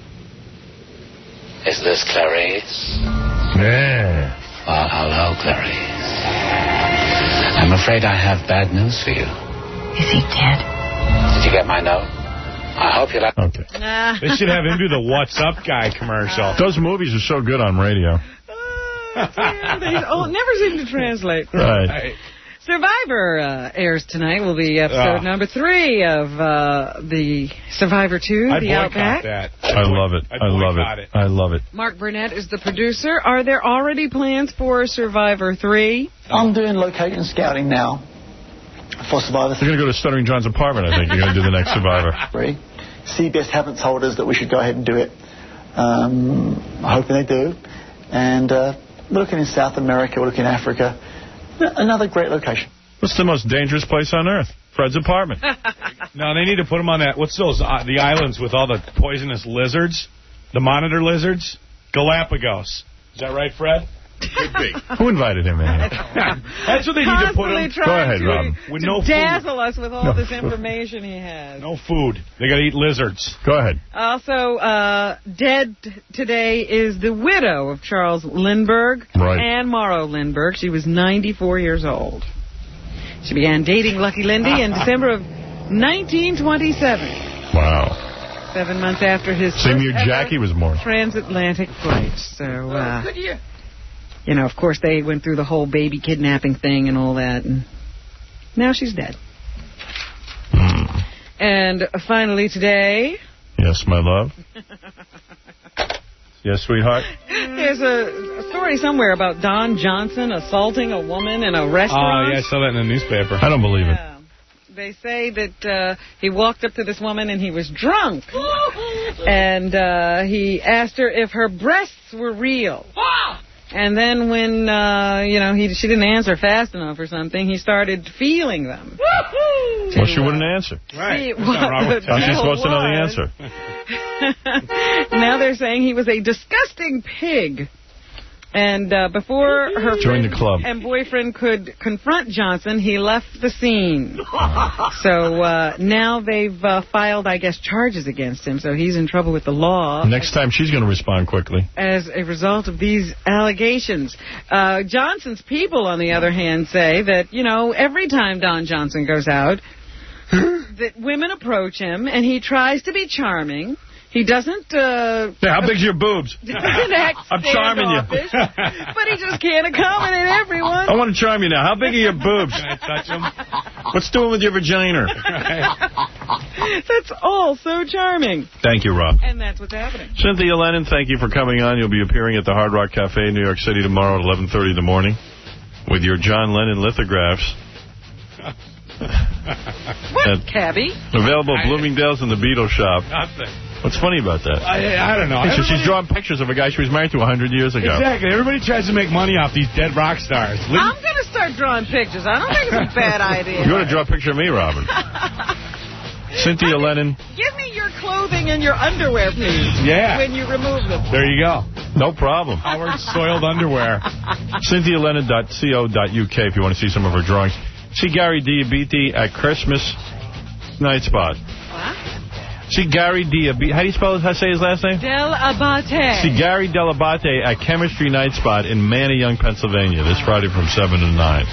Is this Clarice? Yeah. Well, hello, Clarice. I'm afraid I have bad news for you. Is he dead? Did you get my note? I hope you like... Okay. They should have him do the What's Up Guy commercial. Those movies are so good on radio. Yeah, they oh, never seem to translate. Right. Survivor uh, airs tonight. Will be episode Oh. number three of uh, the Survivor two, I'd The boycott Outback. that. I love it. I'd I love boycott it. I love it. Mark Burnett is the producer. Are there already plans for Survivor three? I'm doing locating scouting now for Survivor You're going to go to Stuttering John's apartment, I think. You're going to do the next Survivor. three. C B S haven't told us that we should go ahead and do it. Um, I'm hoping they do. And uh, we're looking in South America, we're looking in Africa. Another great location. What's the most dangerous place on Earth? Fred's apartment. No, they need to put him on that. What's those, uh, the islands with all the poisonous lizards? The monitor lizards? Galapagos. Is that right, Fred? Could be. Who invited him in here? That's what they need to put him. Constantly Go ahead, trying Robin. to, With to no food. dazzle us with all No. this information he has. No food. They got to eat lizards. Go ahead. Also, uh, dead t- today is the widow of Charles Lindbergh, Right. Anne Morrow Lindbergh. She was ninety-four years old. She began dating Lucky Lindy in December of nineteen twenty-seven, Wow. seven months after his Same first year ever Jackie was born. transatlantic flight. So, uh, Good year. you know, of course, they went through the whole baby kidnapping thing and all that, and now she's dead. Mm. And finally today, Yes, my love. Yes, sweetheart. there's a, a story somewhere about Don Johnson assaulting a woman in a Oh, restaurant. yeah, I saw that in the newspaper. I don't believe it. Yeah. They say that uh, he walked up to this woman and he was drunk. And uh, he asked her if her breasts were real. And then when, uh, you know, he she didn't answer fast enough or something, he started feeling them. Well, she wouldn't answer. See There's nothing wrong with what How's she the supposed to know the was. answer? Now they're saying he was a disgusting pig. And uh, before her Join friend the club. and boyfriend could confront Johnson, he left the scene. So uh, now they've uh, filed, I guess, charges against him. So he's in trouble with the law. Next time, she's going to respond quickly. As a result of these allegations. Uh, Johnson's people, on the other hand, say that, you know, every time Don Johnson goes out, that women approach him and he tries to be charming. He doesn't... Uh, Yeah, how big's your boobs? doesn't act I'm charming you. standoffish, but he just can't accommodate everyone. I want to charm you now. How big are your boobs? Can I touch them? What's doing with your vagina? That's all so charming. Thank you, Rob. And that's what's happening. Cynthia Lennon, thank you for coming on. You'll be appearing at the Hard Rock Cafe in New York City tomorrow at eleven thirty in the morning with your John Lennon lithographs. What, Cabby? Available at Bloomingdale's and the Beetle Shop. Nothing. What's funny about that? I, I don't know. Hey, so she's Everybody- drawing pictures of a guy she was married to one hundred years ago. Exactly. Everybody tries to make money off these dead rock stars. Lin- I'm going to start drawing pictures. I don't think it's a bad idea. You want to draw a picture of me, Robin? Cynthia Lennon. Give me your clothing and your underwear, please. Yeah. When you remove them. There you go. No problem. Howard's soiled underwear. Cynthia Lennon dot co dot U K if you want to see some of her drawings. See Gary Diabiti at Christmas Night Spot. What? See Gary Diabiti. How do you spell his, how do you say his last name? Del Abate. See Gary Delabate at Chemistry Night Spot in Manayunk, Pennsylvania, this Friday from seven to nine.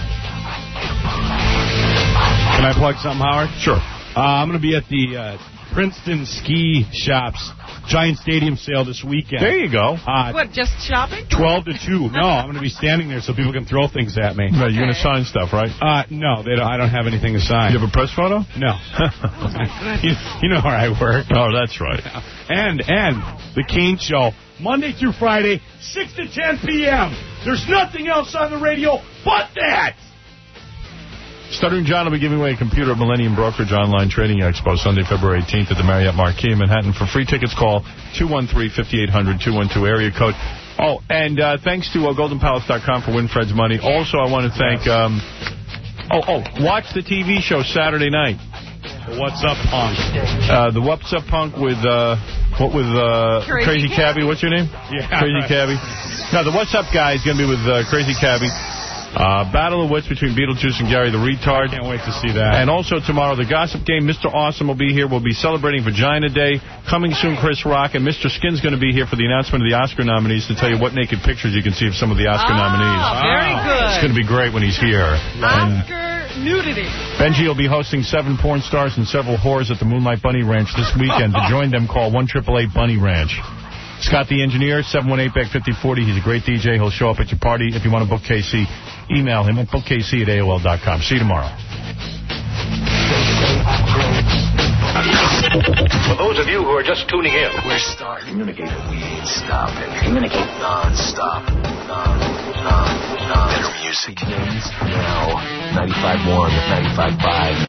Can I plug something, Howard? Sure. Uh, I'm going to be at the uh, Princeton Ski Shops Giant Stadium sale this weekend. There you go. Uh, What, just shopping? twelve to two. No, I'm going to be standing there so people can throw things at me. Right, you're going to sign stuff, right? Uh, no, they don't, I don't have anything to sign. You have a press photo? No. you, you know where I work. Oh, that's right. And, and the Kane Show, Monday through Friday, six to ten p.m. There's nothing else on the radio but that. Stuttering John will be giving away a computer at Millennium Brokerage Online Trading Expo Sunday, February eighteenth at the Marriott Marquis in Manhattan. For free tickets, call two one three, five eight zero zero, two one two area code. Oh, and uh, thanks to uh, golden palace dot com for Winfred's money. Also, I want to thank... Um, oh, oh, watch the T V show Saturday night. The What's Up Punk. Uh, the What's Up Punk with... Uh, what with uh, Crazy Crazy Cabby. What's your name? Yeah, Crazy right. Cabby. No, the What's Up guy is going to be with uh, Crazy Cabby. Uh, Battle of Wits between Beetlejuice and Gary the Retard. Can't wait to see that. And also tomorrow, the Gossip Game. Mister Awesome will be here. We'll be celebrating Vagina Day. Coming soon, Chris Rock. And Mister Skin's going to be here for the announcement of the Oscar nominees to tell you what naked pictures you can see of some of the Oscar Oh, nominees. very good. It's going to be great when he's here. And Oscar nudity. Benji will be hosting seven porn stars and several whores at the Moonlight Bunny Ranch this weekend. To join them, call one eight eight eight Bunny Ranch. Scott the Engineer, seven one eight, B A C, five oh four oh. He's a great D J. He'll show up at your party. If you want to book K C, email him at book K C at A O L dot com. See you tomorrow. For those of you who are just tuning in, We're starting. Communicate. We ain't stopping. Communicate non-stop. Non, non, non. Better music. Now, ninety-five point one, ninety-five point five.